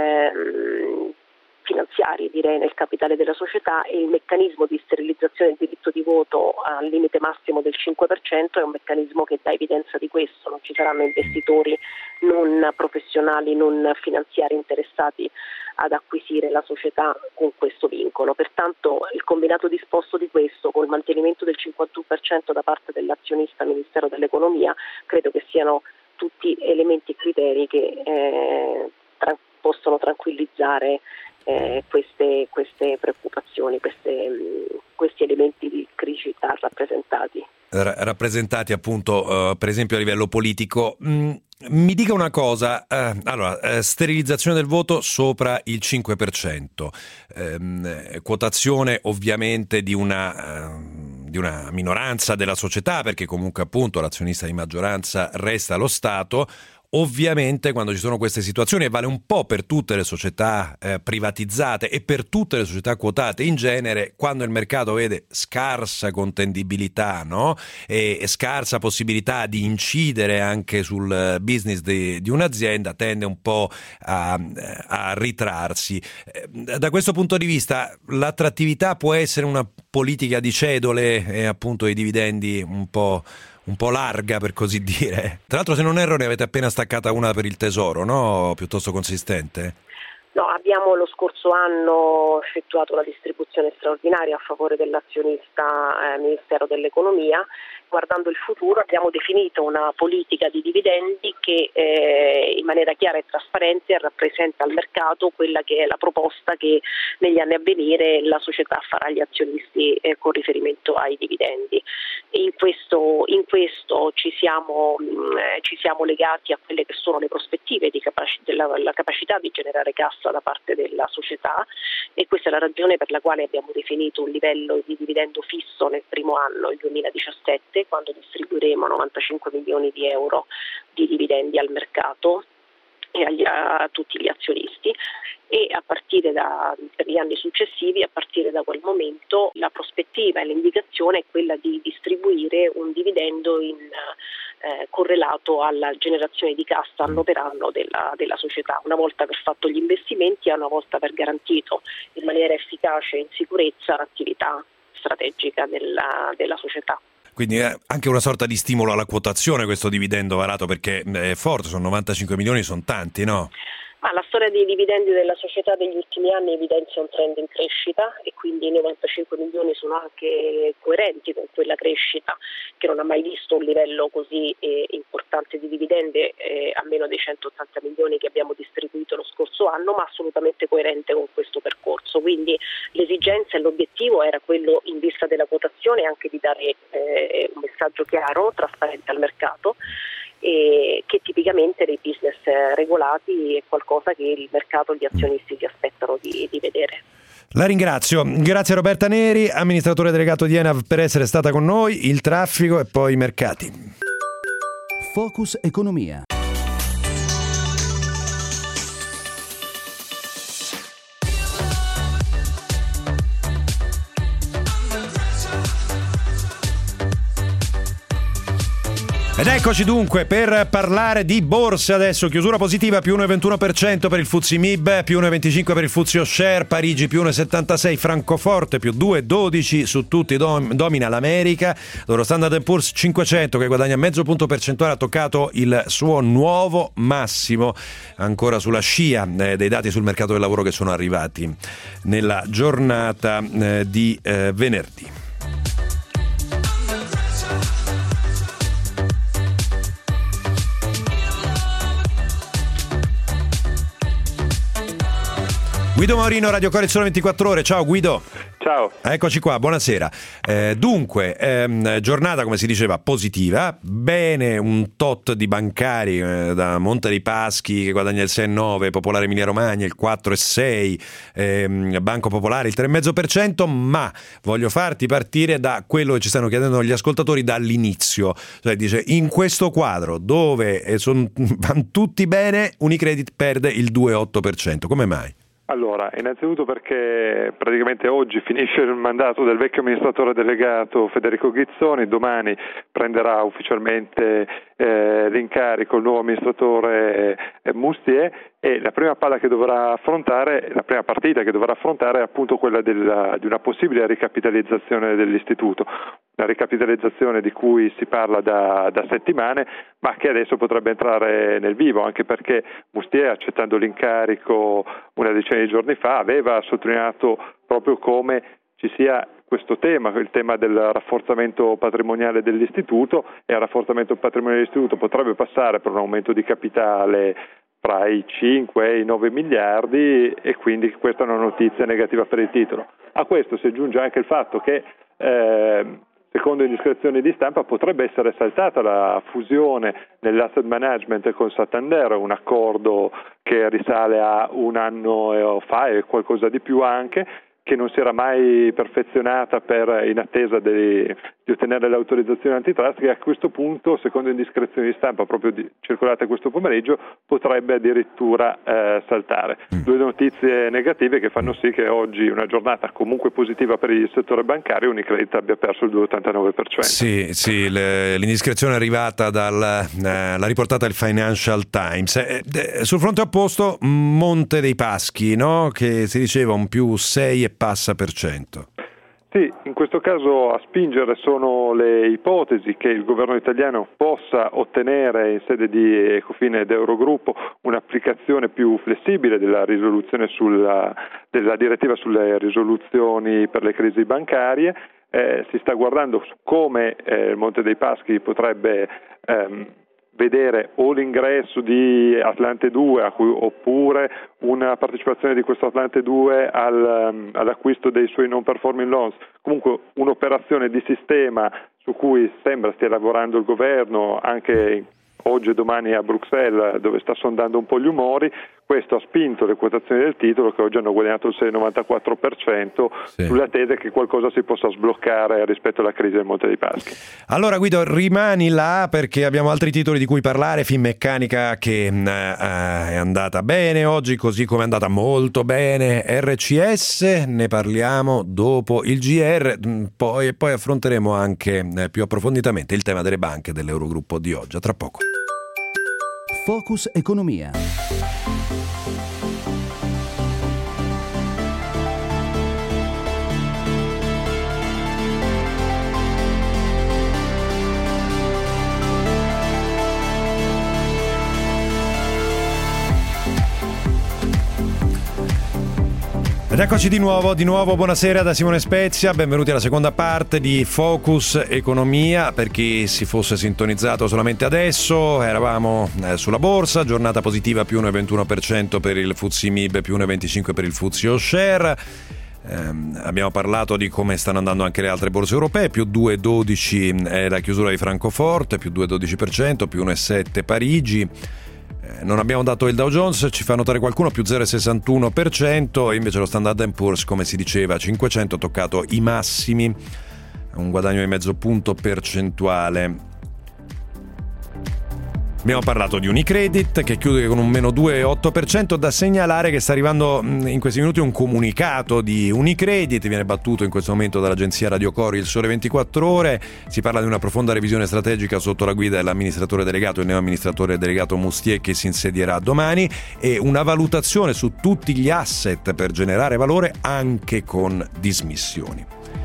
[SPEAKER 6] finanziari, direi, nel capitale della società, e il meccanismo di sterilizzazione del diritto di voto al limite massimo del 5% è un meccanismo che dà evidenza di questo. Non ci saranno investitori non professionali, non finanziari interessati ad acquisire la società con questo vincolo. Pertanto il combinato disposto di questo, col mantenimento del 51% da parte dell'azionista Ministero dell'Economia, credo che siano tutti elementi e criteri che possono tranquillizzare queste preoccupazioni, questi elementi di criticità
[SPEAKER 2] rappresentati appunto per esempio a livello politico. Mi dica una cosa, allora, sterilizzazione del voto sopra il 5%, quotazione ovviamente di una minoranza della società, perché comunque appunto l'azionista di maggioranza resta lo Stato. Ovviamente quando ci sono queste situazioni, e vale un po' per tutte le società privatizzate e per tutte le società quotate in genere, quando il mercato vede scarsa contendibilità, no? e scarsa possibilità di incidere anche sul business di un'azienda, tende un po' a ritrarsi. Da questo punto di vista l'attrattività può essere una politica di cedole e appunto i dividendi un po' larga, per così dire. Tra l'altro, se non erro, ne avete appena staccata una per il Tesoro, no? Piuttosto consistente?
[SPEAKER 6] No, abbiamo lo scorso anno effettuato una distribuzione straordinaria a favore dell'azionista Ministero dell'Economia. Guardando il futuro abbiamo definito una politica di dividendi che in maniera chiara e trasparente rappresenta al mercato quella che è la proposta che negli anni a venire la società farà agli azionisti con riferimento ai dividendi. In questo ci siamo legati a quelle che sono le prospettive della capacità di generare cassa corsa da parte della società, e questa è la ragione per la quale abbiamo definito un livello di dividendo fisso nel primo anno, il 2017, quando distribuiremo 95 milioni di euro di dividendi al mercato e a tutti gli azionisti, e a partire per gli anni successivi, a partire da quel momento, la prospettiva e l'indicazione è quella di distribuire un dividendo correlato alla generazione di cassa anno per anno della società, una volta aver fatto gli investimenti e una volta aver garantito in maniera efficace e in sicurezza l'attività strategica della società.
[SPEAKER 2] Quindi è anche una sorta di stimolo alla quotazione questo dividendo varato, perché è forte, sono 95 milioni, sono tanti, no?
[SPEAKER 6] Ma la storia dei dividendi della società degli ultimi anni evidenzia un trend in crescita, e quindi i 95 milioni sono anche coerenti con quella crescita che non ha mai visto un livello così importante di dividendi, a meno dei 180 milioni che abbiamo distribuito lo scorso anno, ma assolutamente coerente con questo percorso. Quindi l'esigenza e l'obiettivo era quello, in vista della quotazione, anche di dare un messaggio chiaro, trasparente al mercato, e che tipicamente dei business regolati è qualcosa che il mercato e gli azionisti si aspettano di vedere.
[SPEAKER 2] La ringrazio. Grazie a Roberta Neri, amministratore delegato di ENAV, per essere stata con noi. Il traffico e poi i mercati.
[SPEAKER 5] Focus Economia.
[SPEAKER 2] Ed eccoci dunque per parlare di borse adesso. Chiusura positiva, più 1,21% per il FTSE MIB, più 1,25% per il FTSE All-Share, Parigi più 1,76%, Francoforte più 2,12%, su tutti domina l'America. L'Euro Standard & Poor's 500 che guadagna mezzo punto percentuale, ha toccato il suo nuovo massimo, ancora sulla scia dei dati sul mercato del lavoro che sono arrivati nella giornata di venerdì. Guido Maurino, Radio Core, Sole 24 Ore. Ciao Guido.
[SPEAKER 7] Ciao.
[SPEAKER 2] Eccoci qua, buonasera. Dunque, giornata, come si diceva, positiva. Bene un tot di bancari, da Monte dei Paschi che guadagna il 6,9%, Popolare Emilia Romagna il 4,6%, Banco Popolare il 3,5%, ma voglio farti partire da quello che ci stanno chiedendo gli ascoltatori dall'inizio. Cioè, dice, in questo quadro dove vanno tutti bene, Unicredit perde il 2,8%. Come mai?
[SPEAKER 7] Allora, innanzitutto perché praticamente oggi finisce il mandato del vecchio amministratore delegato Federico Ghizzoni, domani prenderà ufficialmente l'incarico il nuovo amministratore Mustier, e la prima partita che dovrà affrontare è appunto quella di una possibile ricapitalizzazione dell'istituto, una ricapitalizzazione di cui si parla da settimane, ma che adesso potrebbe entrare nel vivo, anche perché Mustier, accettando l'incarico una decina di giorni fa, aveva sottolineato proprio come ci sia questo tema, il tema del rafforzamento patrimoniale dell'istituto, e il rafforzamento patrimoniale dell'istituto potrebbe passare per un aumento di capitale tra i 5 e i 9 miliardi, e quindi questa è una notizia negativa per il titolo. A questo si aggiunge anche il fatto che secondo indiscrezioni di stampa potrebbe essere saltata la fusione nell'asset management con Santander, un accordo che risale a un anno fa e qualcosa di più anche, che non si era mai perfezionata in attesa di ottenere l'autorizzazione antitrust, che a questo punto, secondo indiscrezioni di stampa proprio circolate questo pomeriggio, potrebbe addirittura saltare. Due notizie negative che fanno sì che oggi, una giornata comunque positiva per il settore bancario, Unicredit abbia perso il 2,89%.
[SPEAKER 2] Sì, l'indiscrezione è arrivata l'ha riportata il Financial Times. Sul fronte opposto, Monte dei Paschi, no? Che si diceva un più 6%
[SPEAKER 7] Sì, in questo caso a spingere sono le ipotesi che il governo italiano possa ottenere in sede di Ecofin ed Eurogruppo un'applicazione più flessibile della risoluzione della direttiva sulle risoluzioni per le crisi bancarie. Si sta guardando su come Monte dei Paschi potrebbe vedere o l'ingresso di Atlante 2 oppure una partecipazione di questo Atlante 2 all'acquisto dei suoi non performing loans, comunque un'operazione di sistema su cui sembra stia lavorando il governo anche oggi e domani a Bruxelles, dove sta sondando un po' gli umori, Questo ha spinto le quotazioni del titolo, che oggi hanno guadagnato il 6,94%, sulle attese che qualcosa si possa sbloccare rispetto alla crisi del Monte dei Paschi.
[SPEAKER 2] Allora Guido, rimani là perché abbiamo altri titoli di cui parlare. Finmeccanica che è andata bene oggi, così come è andata molto bene RCS, ne parliamo dopo il GR, poi affronteremo anche più approfonditamente il tema delle banche dell'Eurogruppo di oggi. A tra poco.
[SPEAKER 5] Focus Economia.
[SPEAKER 2] Ed eccoci di nuovo, buonasera da Simone Spezia, benvenuti alla seconda parte di Focus Economia. Per chi si fosse sintonizzato solamente adesso, eravamo sulla borsa, giornata positiva più 1,21% per il FTSE MIB, più 1,25% per il FTSE All Share. Abbiamo parlato di come stanno andando anche le altre borse europee, più 2,12% è la chiusura di Francoforte, più 2,12%, più 1,7% Parigi. Non abbiamo dato il Dow Jones, ci fa notare qualcuno, più 0,61%, invece lo Standard & Poor's, come si diceva, 500 ha toccato i massimi, un guadagno di mezzo punto percentuale. Abbiamo parlato di Unicredit che chiude con un meno 2,8%. Da segnalare che sta arrivando in questi minuti un comunicato di Unicredit, viene battuto in questo momento dall'agenzia Radio Cori Il Sole 24 Ore. Si parla di una profonda revisione strategica sotto la guida dell'amministratore delegato, il neoamministratore delegato Mustier, che si insedierà domani, e una valutazione su tutti gli asset per generare valore anche con dismissioni.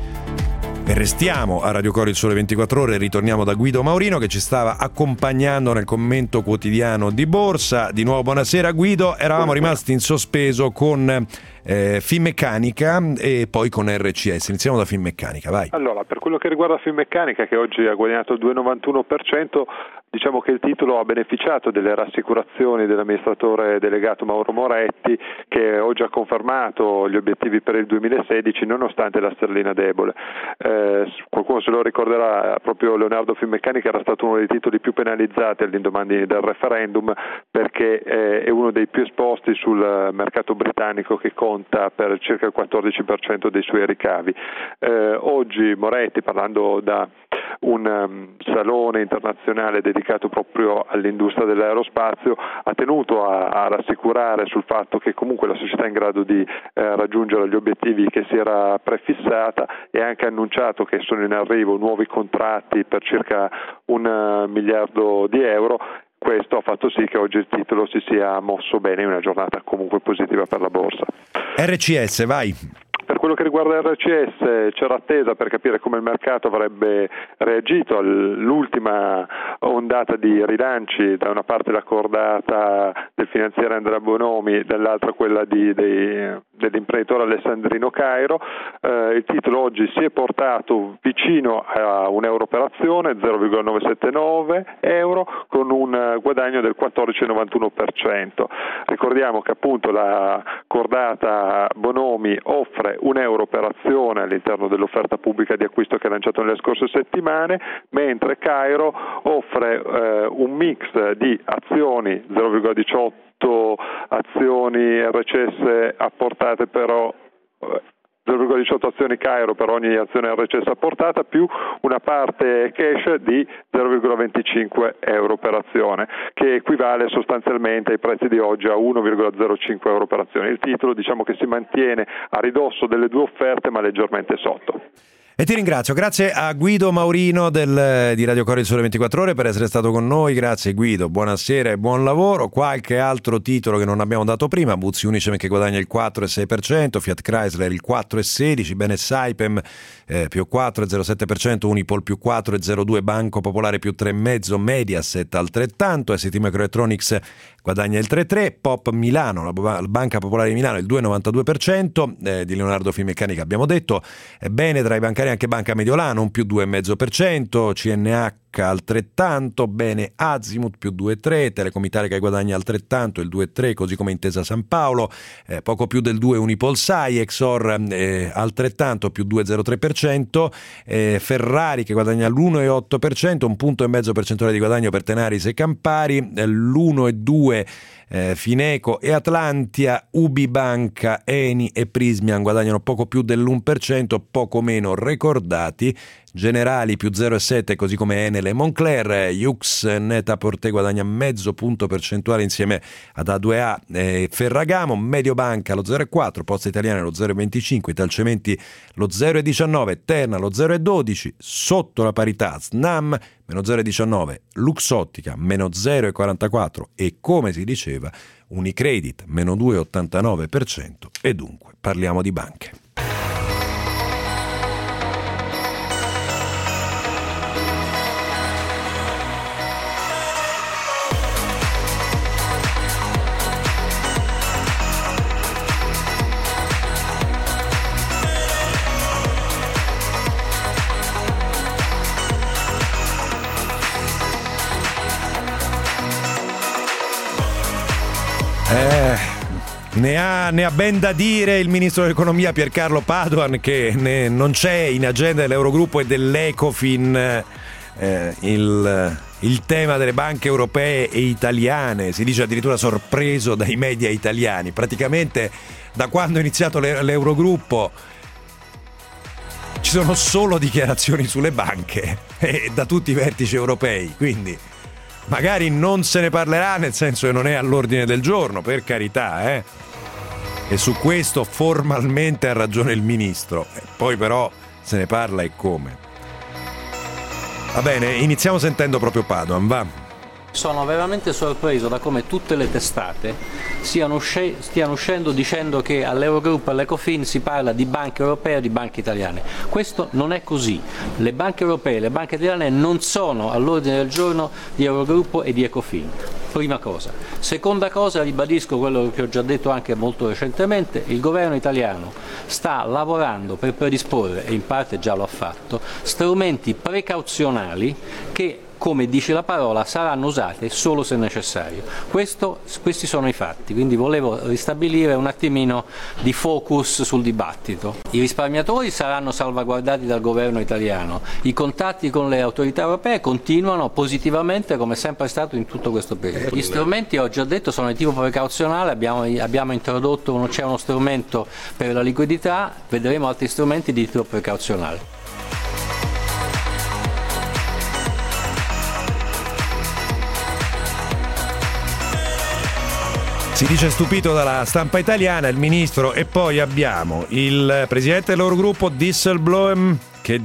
[SPEAKER 2] E restiamo a Radio Cori Il Sole 24 Ore, ritorniamo da Guido Maurino che ci stava accompagnando nel commento quotidiano di borsa. Di nuovo buonasera Guido, eravamo rimasti in sospeso con Finmeccanica e poi con RCS. Iniziamo da Finmeccanica, vai.
[SPEAKER 7] Allora, per quello che riguarda Finmeccanica, che oggi ha guadagnato il 2,91%, diciamo che il titolo ha beneficiato delle rassicurazioni dell'amministratore delegato Mauro Moretti, che oggi ha confermato gli obiettivi per il 2016 nonostante la sterlina debole. Qualcuno se lo ricorderà, proprio Leonardo Finmeccanica era stato uno dei titoli più penalizzati all'indomani del referendum, perché è uno dei più esposti sul mercato britannico, che conta per circa il 14% dei suoi ricavi. Oggi Moretti, parlando da un salone internazionale dedicato proprio all'industria dell'aerospazio, ha tenuto a rassicurare sul fatto che comunque la società è in grado di raggiungere gli obiettivi che si era prefissata, e ha anche annunciato che sono in arrivo nuovi contratti per circa 1 miliardo di euro. Questo ha fatto sì che oggi il titolo si sia mosso bene in una giornata comunque positiva per la borsa.
[SPEAKER 2] RCS, vai.
[SPEAKER 7] Per quello che riguarda RCS c'era attesa per capire come il mercato avrebbe reagito all'ultima ondata di rilanci, da una parte la cordata del finanziere Andrea Bonomi, dall'altra quella dell'imprenditore Alessandrino Cairo. Il titolo oggi si è portato vicino a €1 per azione, 0,979 euro, con un guadagno del 14,91%. Ricordiamo che appunto la cordata Bonomi offre €1 per azione all'interno dell'offerta pubblica di acquisto che ha lanciato nelle scorse settimane, mentre Cairo offre un mix di azioni, 0,18 azioni RCS apportate, però 0,18 azioni Cairo per ogni azione RCS apportata, più una parte cash di 0,25 euro per azione, che equivale sostanzialmente ai prezzi di oggi a 1,05 euro per azione. Il titolo, diciamo che si mantiene a ridosso delle due offerte, ma leggermente sotto.
[SPEAKER 2] E ti ringrazio, grazie a Guido Maurino di Radio Cori Il Sole 24 Ore per essere stato con noi. Grazie Guido, buonasera e buon lavoro. Qualche altro titolo che non abbiamo dato prima: Buzzi Unicem che guadagna il 4,6%, Fiat Chrysler il 4,16%, Bene Saipem più 4,07%, Unipol più 4,02%, Banco Popolare più 3,5%, Mediaset altrettanto, ST Microelectronics guadagna il 3,3%, Pop Milano, la Banca Popolare di Milano il 2,92%, di Leonardo Finmeccanica abbiamo detto. Bene tra i bancari anche Banca Mediolano un più 2,5%, CNH altrettanto, bene Azimut più 2,3%, Telecom Italia che guadagna altrettanto il 2,3%, così come Intesa San Paolo, poco più del 2% Unipol Sai, Exor altrettanto più 2,03%, Ferrari che guadagna l'1,8%, un punto e mezzo percentuale di guadagno per Tenaris e Campari, l'1,2% Fineco e Atlantia, Ubibanca, Eni e Prysmian guadagnano poco più dell'1%, poco meno Recordati, Generali più 0,7 così come Enel e Moncler, Yux Net-a-Porter guadagna mezzo punto percentuale insieme ad A2A e Ferragamo, Mediobanca lo 0,4, Poste Italiane lo 0,25, Italcementi lo 0,19, Terna lo 0,12, sotto la parità Snam meno 0,19, Luxottica meno 0,44 e come si diceva Unicredit meno 2,89% e dunque parliamo di banche. Ne ha ben da dire il ministro dell'economia Piercarlo Padoan che non c'è in agenda dell'Eurogruppo e dell'Ecofin il tema delle banche europee e italiane, si dice addirittura sorpreso dai media italiani. Praticamente da quando è iniziato l'Eurogruppo ci sono solo dichiarazioni sulle banche da tutti i vertici europei, quindi magari non se ne parlerà, nel senso che non è all'ordine del giorno, per carità, e su questo formalmente ha ragione il ministro, poi però se ne parla e come. Va bene, iniziamo sentendo proprio Padoan, va.
[SPEAKER 8] Sono veramente sorpreso da come tutte le testate stiano uscendo dicendo che all'Eurogruppo e all'Ecofin si parla di banche europee o di banche italiane. Questo non è così. Le banche europee e le banche italiane non sono all'ordine del giorno di Eurogruppo e di Ecofin. Prima cosa. Seconda cosa, ribadisco quello che ho già detto anche molto recentemente, il governo italiano sta lavorando per predisporre, e in parte già lo ha fatto, strumenti precauzionali che, come dice la parola, saranno usate solo se necessario. Questi sono i fatti, quindi volevo ristabilire un attimino di focus sul dibattito. I risparmiatori saranno salvaguardati dal governo italiano, i contatti con le autorità europee continuano positivamente come sempre è stato in tutto questo periodo. Gli strumenti, ho già detto, sono di tipo precauzionale, abbiamo introdotto c'è uno strumento per la liquidità, vedremo altri strumenti di tipo precauzionale.
[SPEAKER 2] Si dice stupito dalla stampa italiana il ministro, e poi abbiamo il presidente dell'Eurogruppo Dijsselbloem che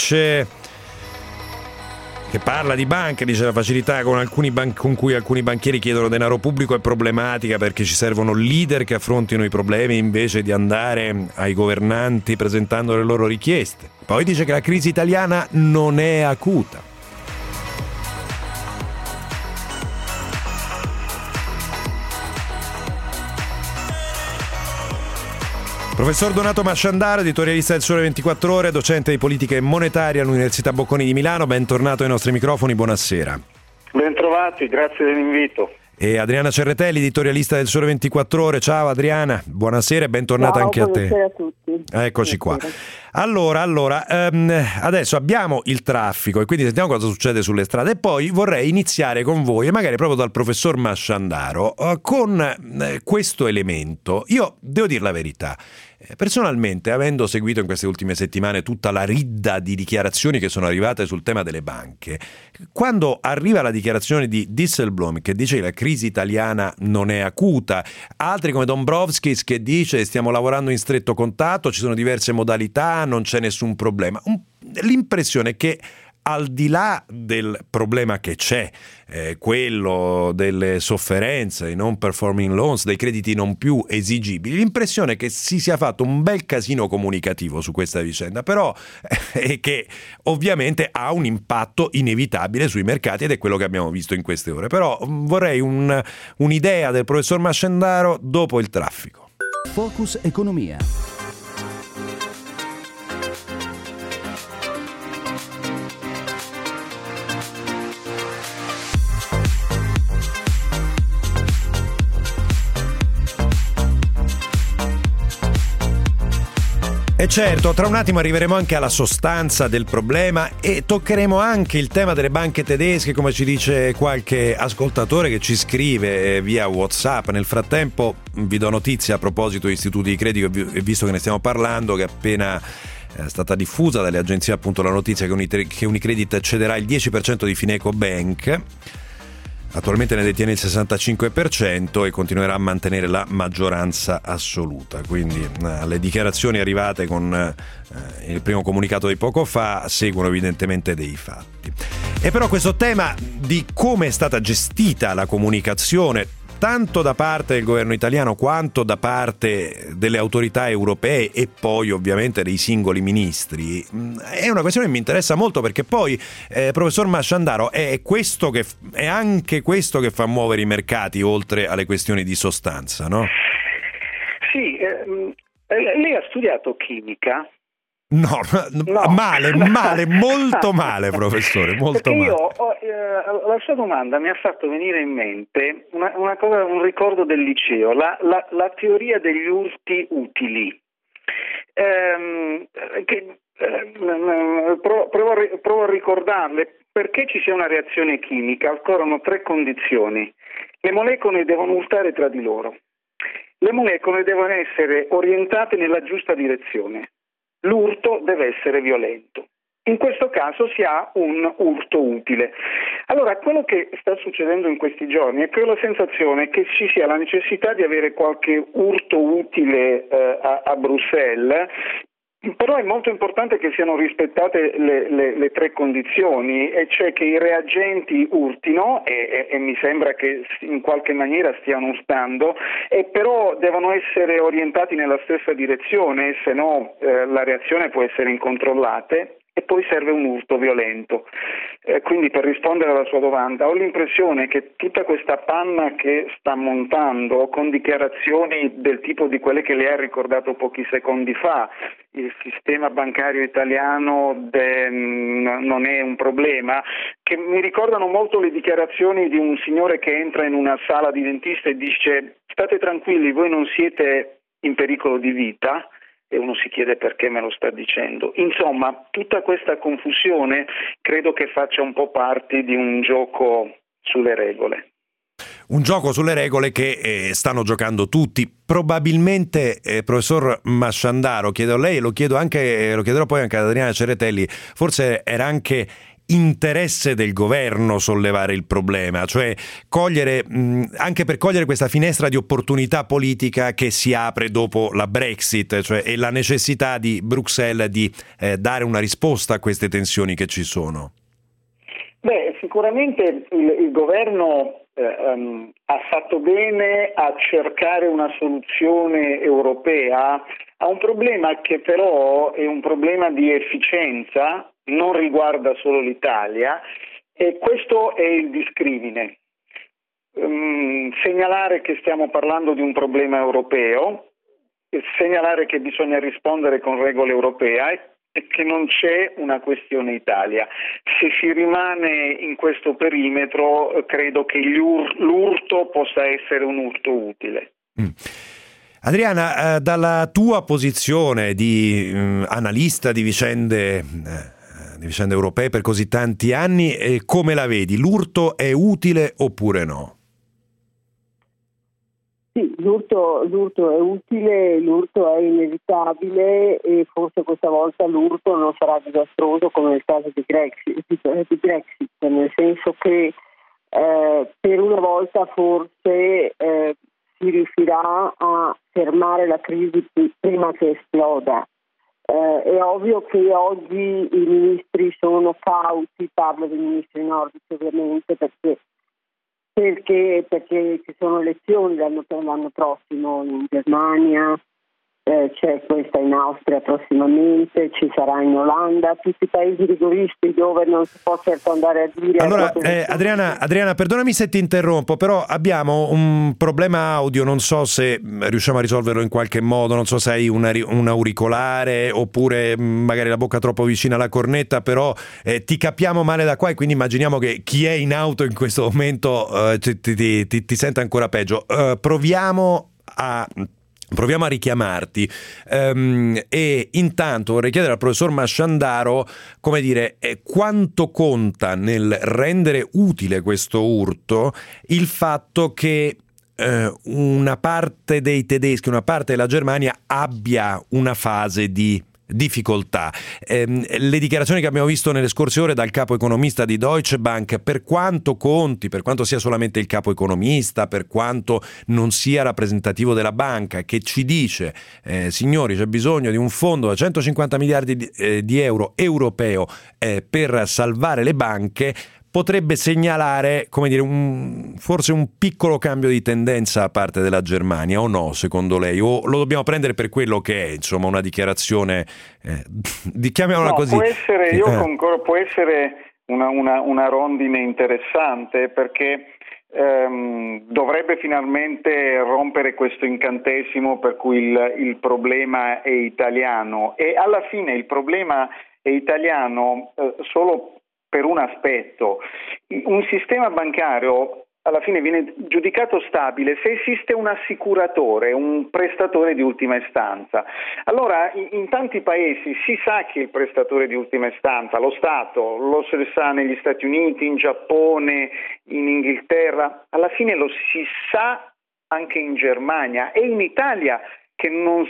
[SPEAKER 2] parla di banche, dice la facilità con cui alcuni banchieri chiedono denaro pubblico è problematica perché ci servono leader che affrontino i problemi invece di andare ai governanti presentando le loro richieste. Poi dice che la crisi italiana non è acuta. Professor Donato Masciandaro, editorialista del Sole 24 Ore, docente di politica e monetaria all'Università Bocconi di Milano, bentornato ai nostri microfoni, buonasera.
[SPEAKER 9] Bentrovati, grazie dell'invito.
[SPEAKER 2] E Adriana Cerretelli, editorialista del Sole 24 Ore, ciao Adriana, buonasera e bentornata anche a te.
[SPEAKER 10] Buonasera a tutti.
[SPEAKER 2] Eccoci qua. Allora, adesso abbiamo il traffico e quindi sentiamo cosa succede sulle strade e poi vorrei iniziare con voi e magari proprio dal professor Masciandaro con questo elemento. Io devo dire la verità, personalmente, avendo seguito in queste ultime settimane tutta la ridda di dichiarazioni che sono arrivate sul tema delle banche, quando arriva la dichiarazione di Dijsselbloem che dice che la crisi italiana non è acuta, altri come Dombrovskis che dice stiamo lavorando in stretto contatto, ci sono diverse modalità, non c'è nessun problema, l'impressione è che al di là del problema che c'è, quello delle sofferenze, i non performing loans, dei crediti non più esigibili, l'impressione è che si sia fatto un bel casino comunicativo su questa vicenda, però che ovviamente ha un impatto inevitabile sui mercati ed è quello che abbiamo visto in queste ore. Però vorrei un'idea del professor Masciandaro dopo il traffico.
[SPEAKER 5] Focus Economia.
[SPEAKER 2] E certo, tra un attimo arriveremo anche alla sostanza del problema e toccheremo anche il tema delle banche tedesche, come ci dice qualche ascoltatore che ci scrive via WhatsApp. Nel frattempo vi do notizia a proposito di istituti di credito, visto che ne stiamo parlando, che appena è stata diffusa dalle agenzie appunto la notizia che Unicredit cederà il 10% di Fineco Bank. Attualmente ne detiene il 65% e continuerà a mantenere la maggioranza assoluta. Quindi alle dichiarazioni arrivate con il primo comunicato di poco fa seguono evidentemente dei fatti. E però questo tema di come è stata gestita la comunicazione tanto da parte del governo italiano quanto da parte delle autorità europee e poi ovviamente dei singoli ministri è una questione che mi interessa molto, perché poi professor Masciandaro è anche questo che fa muovere i mercati, oltre alle questioni di sostanza, no?
[SPEAKER 9] Sì, lei ha studiato chimica?
[SPEAKER 2] No. Male, molto male, professore, molto
[SPEAKER 9] perché
[SPEAKER 2] male.
[SPEAKER 9] La sua domanda mi ha fatto venire in mente una cosa, un ricordo del liceo, la teoria degli urti utili. Provo a ricordarle. Perché ci sia una reazione chimica occorrono 3 condizioni. Le molecole devono urtare tra di loro, le molecole devono essere orientate nella giusta direzione. L'urto deve essere violento. In questo caso si ha un urto utile. Allora, quello che sta succedendo in questi giorni è che ho la sensazione che ci sia la necessità di avere qualche urto utile a Bruxelles, però è molto importante che siano rispettate le 3 condizioni, e cioè che i reagenti urtino, e mi sembra che in qualche maniera stiano urtando, e però devono essere orientati nella stessa direzione, se no la reazione può essere incontrollata. E poi serve un urto violento. Quindi, per rispondere alla sua domanda, ho l'impressione che tutta questa panna che sta montando, con dichiarazioni del tipo di quelle che lei ha ricordato pochi secondi fa, il sistema bancario italiano non è un problema, che mi ricordano molto le dichiarazioni di un signore che entra in una sala di dentista e dice: state tranquilli, voi non siete in pericolo di vita. E uno si chiede perché me lo sta dicendo. Insomma, tutta questa confusione credo che faccia un po' parte di un gioco sulle regole.
[SPEAKER 2] Un gioco sulle regole che stanno giocando tutti. Probabilmente, professor Masciandaro, chiedo a lei e lo chiederò poi anche ad Adriana Ceretelli, forse era anche interesse del governo sollevare il problema, cioè anche per cogliere questa finestra di opportunità politica che si apre dopo la Brexit, cioè e la necessità di Bruxelles di dare una risposta a queste tensioni che ci sono.
[SPEAKER 9] Beh, sicuramente il governo ha fatto bene a cercare una soluzione europea a un problema che però è un problema di efficienza, non riguarda solo l'Italia, e questo è il discrimine. Segnalare che stiamo parlando di un problema europeo, segnalare che bisogna rispondere con regole europee e che non c'è una questione Italia. Se si rimane in questo perimetro, credo che l'urto possa essere un urto utile.
[SPEAKER 2] Adriana, dalla tua posizione di analista di vicende europee per così tanti anni, come la vedi? L'urto è utile oppure no?
[SPEAKER 10] Sì, l'urto è utile, l'urto è inevitabile e forse questa volta l'urto non sarà disastroso come nel caso di Brexit, nel senso che per una volta forse si riuscirà a fermare la crisi prima che esploda. È ovvio che oggi i ministri sono cauti, parlo dei ministri nordici ovviamente, perché ci sono elezioni l'anno prossimo in Germania, c'è questa in Austria prossimamente, ci sarà in Olanda, tutti i paesi rigoristi dove non si può certo andare a dire...
[SPEAKER 2] Allora, Adriana, perdonami se ti interrompo, però abbiamo un problema audio, non so se riusciamo a risolverlo in qualche modo, non so se hai un auricolare oppure magari la bocca troppo vicina alla cornetta, però ti capiamo male da qua e quindi immaginiamo che chi è in auto in questo momento ti senta ancora peggio. Proviamo a proviamo a richiamarti e intanto vorrei chiedere al professor Masciandaro, come dire, quanto conta nel rendere utile questo urto il fatto che una parte dei tedeschi, una parte della Germania abbia una fase di difficoltà. Le dichiarazioni che abbiamo visto nelle scorse ore dal capo economista di Deutsche Bank, per quanto conti, per quanto sia solamente il capo economista, per quanto non sia rappresentativo della banca, che ci dice signori, c'è bisogno di un fondo da 150 miliardi di euro europeo per salvare le banche, potrebbe segnalare, come dire, forse un piccolo cambio di tendenza da parte della Germania, o no, secondo lei? O lo dobbiamo prendere per quello che è, insomma, una dichiarazione, chiamiamola così?
[SPEAKER 9] Può essere, io concordo, può essere una rondine interessante, perché dovrebbe finalmente rompere questo incantesimo per cui il problema è italiano, e alla fine il problema è italiano solo per un aspetto. Un sistema bancario alla fine viene giudicato stabile se esiste un assicuratore, un prestatore di ultima istanza. Allora in tanti paesi si sa chi è il prestatore di ultima istanza, lo Stato, lo si sa negli Stati Uniti, in Giappone, in Inghilterra, alla fine lo si sa anche in Germania e in Italia, che non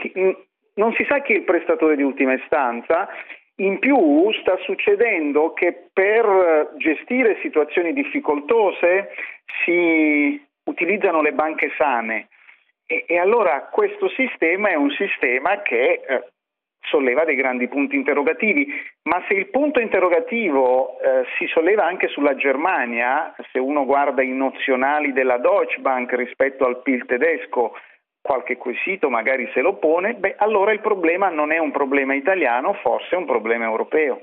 [SPEAKER 9] si sa chi è il prestatore di ultima istanza. In più sta succedendo che per gestire situazioni difficoltose si utilizzano le banche sane e allora questo sistema è un sistema che solleva dei grandi punti interrogativi, ma se il punto interrogativo si solleva anche sulla Germania, se uno guarda i nozionali della Deutsche Bank rispetto al PIL tedesco, qualche quesito magari se lo pone, allora il problema non è un problema italiano, forse è un problema europeo.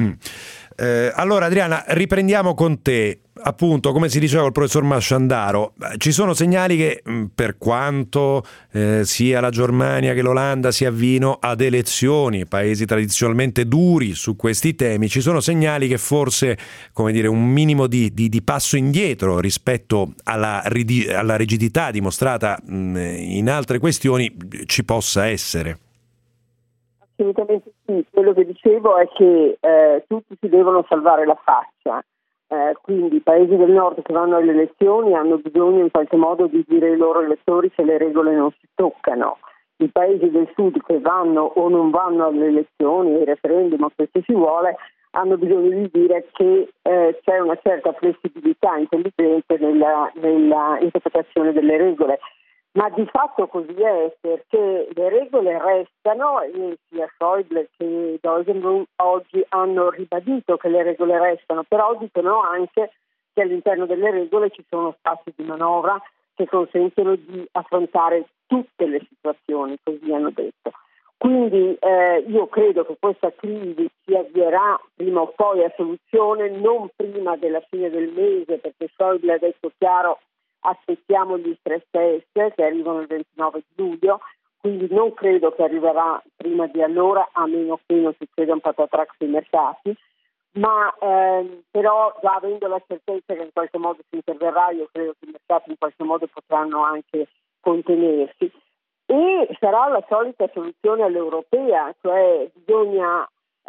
[SPEAKER 2] Allora Adriana, riprendiamo con te. Appunto, come si diceva il professor Masciandaro, ci sono segnali che per quanto sia la Germania che l'Olanda si avvino ad elezioni, paesi tradizionalmente duri su questi temi, ci sono segnali che forse, come dire, un minimo di passo indietro rispetto alla rigidità dimostrata in altre questioni ci possa essere.
[SPEAKER 10] Assolutamente sì, quello che dicevo è che tutti si devono salvare la faccia, quindi i paesi del nord che vanno alle elezioni hanno bisogno in qualche modo di dire ai loro elettori se le regole non si toccano, i paesi del sud che vanno o non vanno alle elezioni, ai referendum, questo si vuole, hanno bisogno di dire che c'è una certa flessibilità intelligente nella interpretazione delle regole. Ma di fatto così è, perché le regole restano e sia Schäuble che Dijsselbloem oggi hanno ribadito che le regole restano, però dicono anche che all'interno delle regole ci sono spazi di manovra che consentono di affrontare tutte le situazioni, così hanno detto. Quindi io credo che questa crisi si avvierà prima o poi a soluzione, non prima della fine del mese, perché Schäuble ha detto chiaro: aspettiamo gli stress test che arrivano il 29 luglio, quindi non credo che arriverà prima di allora, a meno che non succeda un patatrac sui mercati, ma però già avendo la certezza che in qualche modo si interverrà, io credo che i mercati in qualche modo potranno anche contenersi e sarà la solita soluzione all'europea, cioè bisogna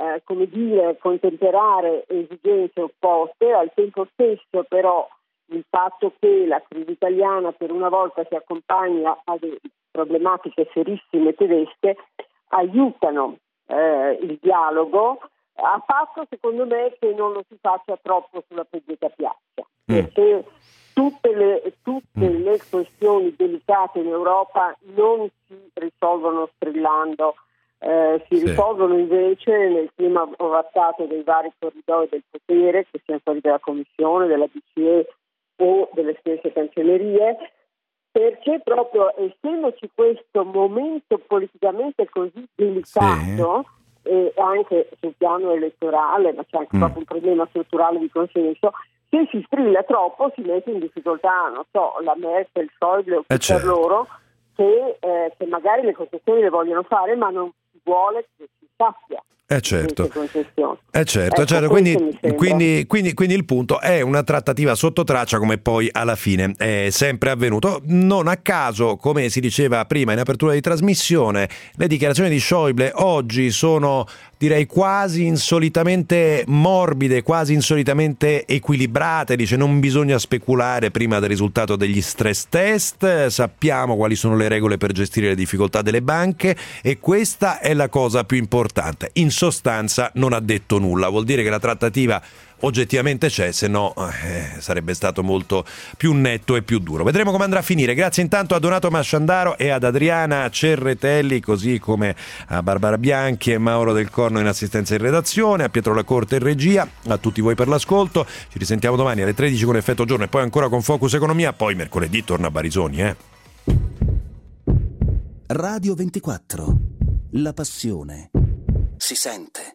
[SPEAKER 10] contemperare esigenze opposte, al tempo stesso però il fatto che la crisi italiana per una volta si accompagna a delle problematiche serissime tedesche aiutano il dialogo, a fatto secondo me che non lo si faccia troppo sulla peggiore piazza, perché tutte le questioni delicate in Europa non si risolvono strillando, si risolvono invece nel clima ovattato dei vari corridoi del potere, che siano quelli della Commissione, della BCE o delle stesse cancellerie, perché proprio essendoci questo momento politicamente così delicato e anche sul piano elettorale, ma c'è anche proprio un problema strutturale di consenso, se si strilla troppo si mette in difficoltà, non so, la Merkel, Schäuble o chi per loro, che magari le concessioni le vogliono fare ma non si vuole che si sappia.
[SPEAKER 2] Certo.
[SPEAKER 10] concessioni.
[SPEAKER 2] Certo. Quindi il punto è una trattativa sotto traccia, come poi alla fine è sempre avvenuto. Non a caso, come si diceva prima in apertura di trasmissione, le dichiarazioni di Schäuble oggi sono, direi, quasi insolitamente morbide, quasi insolitamente equilibrate. Dice: non bisogna speculare prima del risultato degli stress test, sappiamo quali sono le regole per gestire le difficoltà delle banche e questa è la cosa più importante. In sostanza non ha detto nulla, vuol dire che la trattativa oggettivamente c'è, se no sarebbe stato molto più netto e più duro. Vedremo come andrà a finire. Grazie intanto a Donato Masciandaro e ad Adriana Cerretelli, così come a Barbara Bianchi e Mauro Del Corno in assistenza in redazione, a Pietro Lacorte in regia, a tutti voi per l'ascolto. Ci risentiamo domani alle 13 con Effetto Giorno e poi ancora con Focus Economia, poi mercoledì torna Barisoni.
[SPEAKER 5] Radio 24. La passione si sente.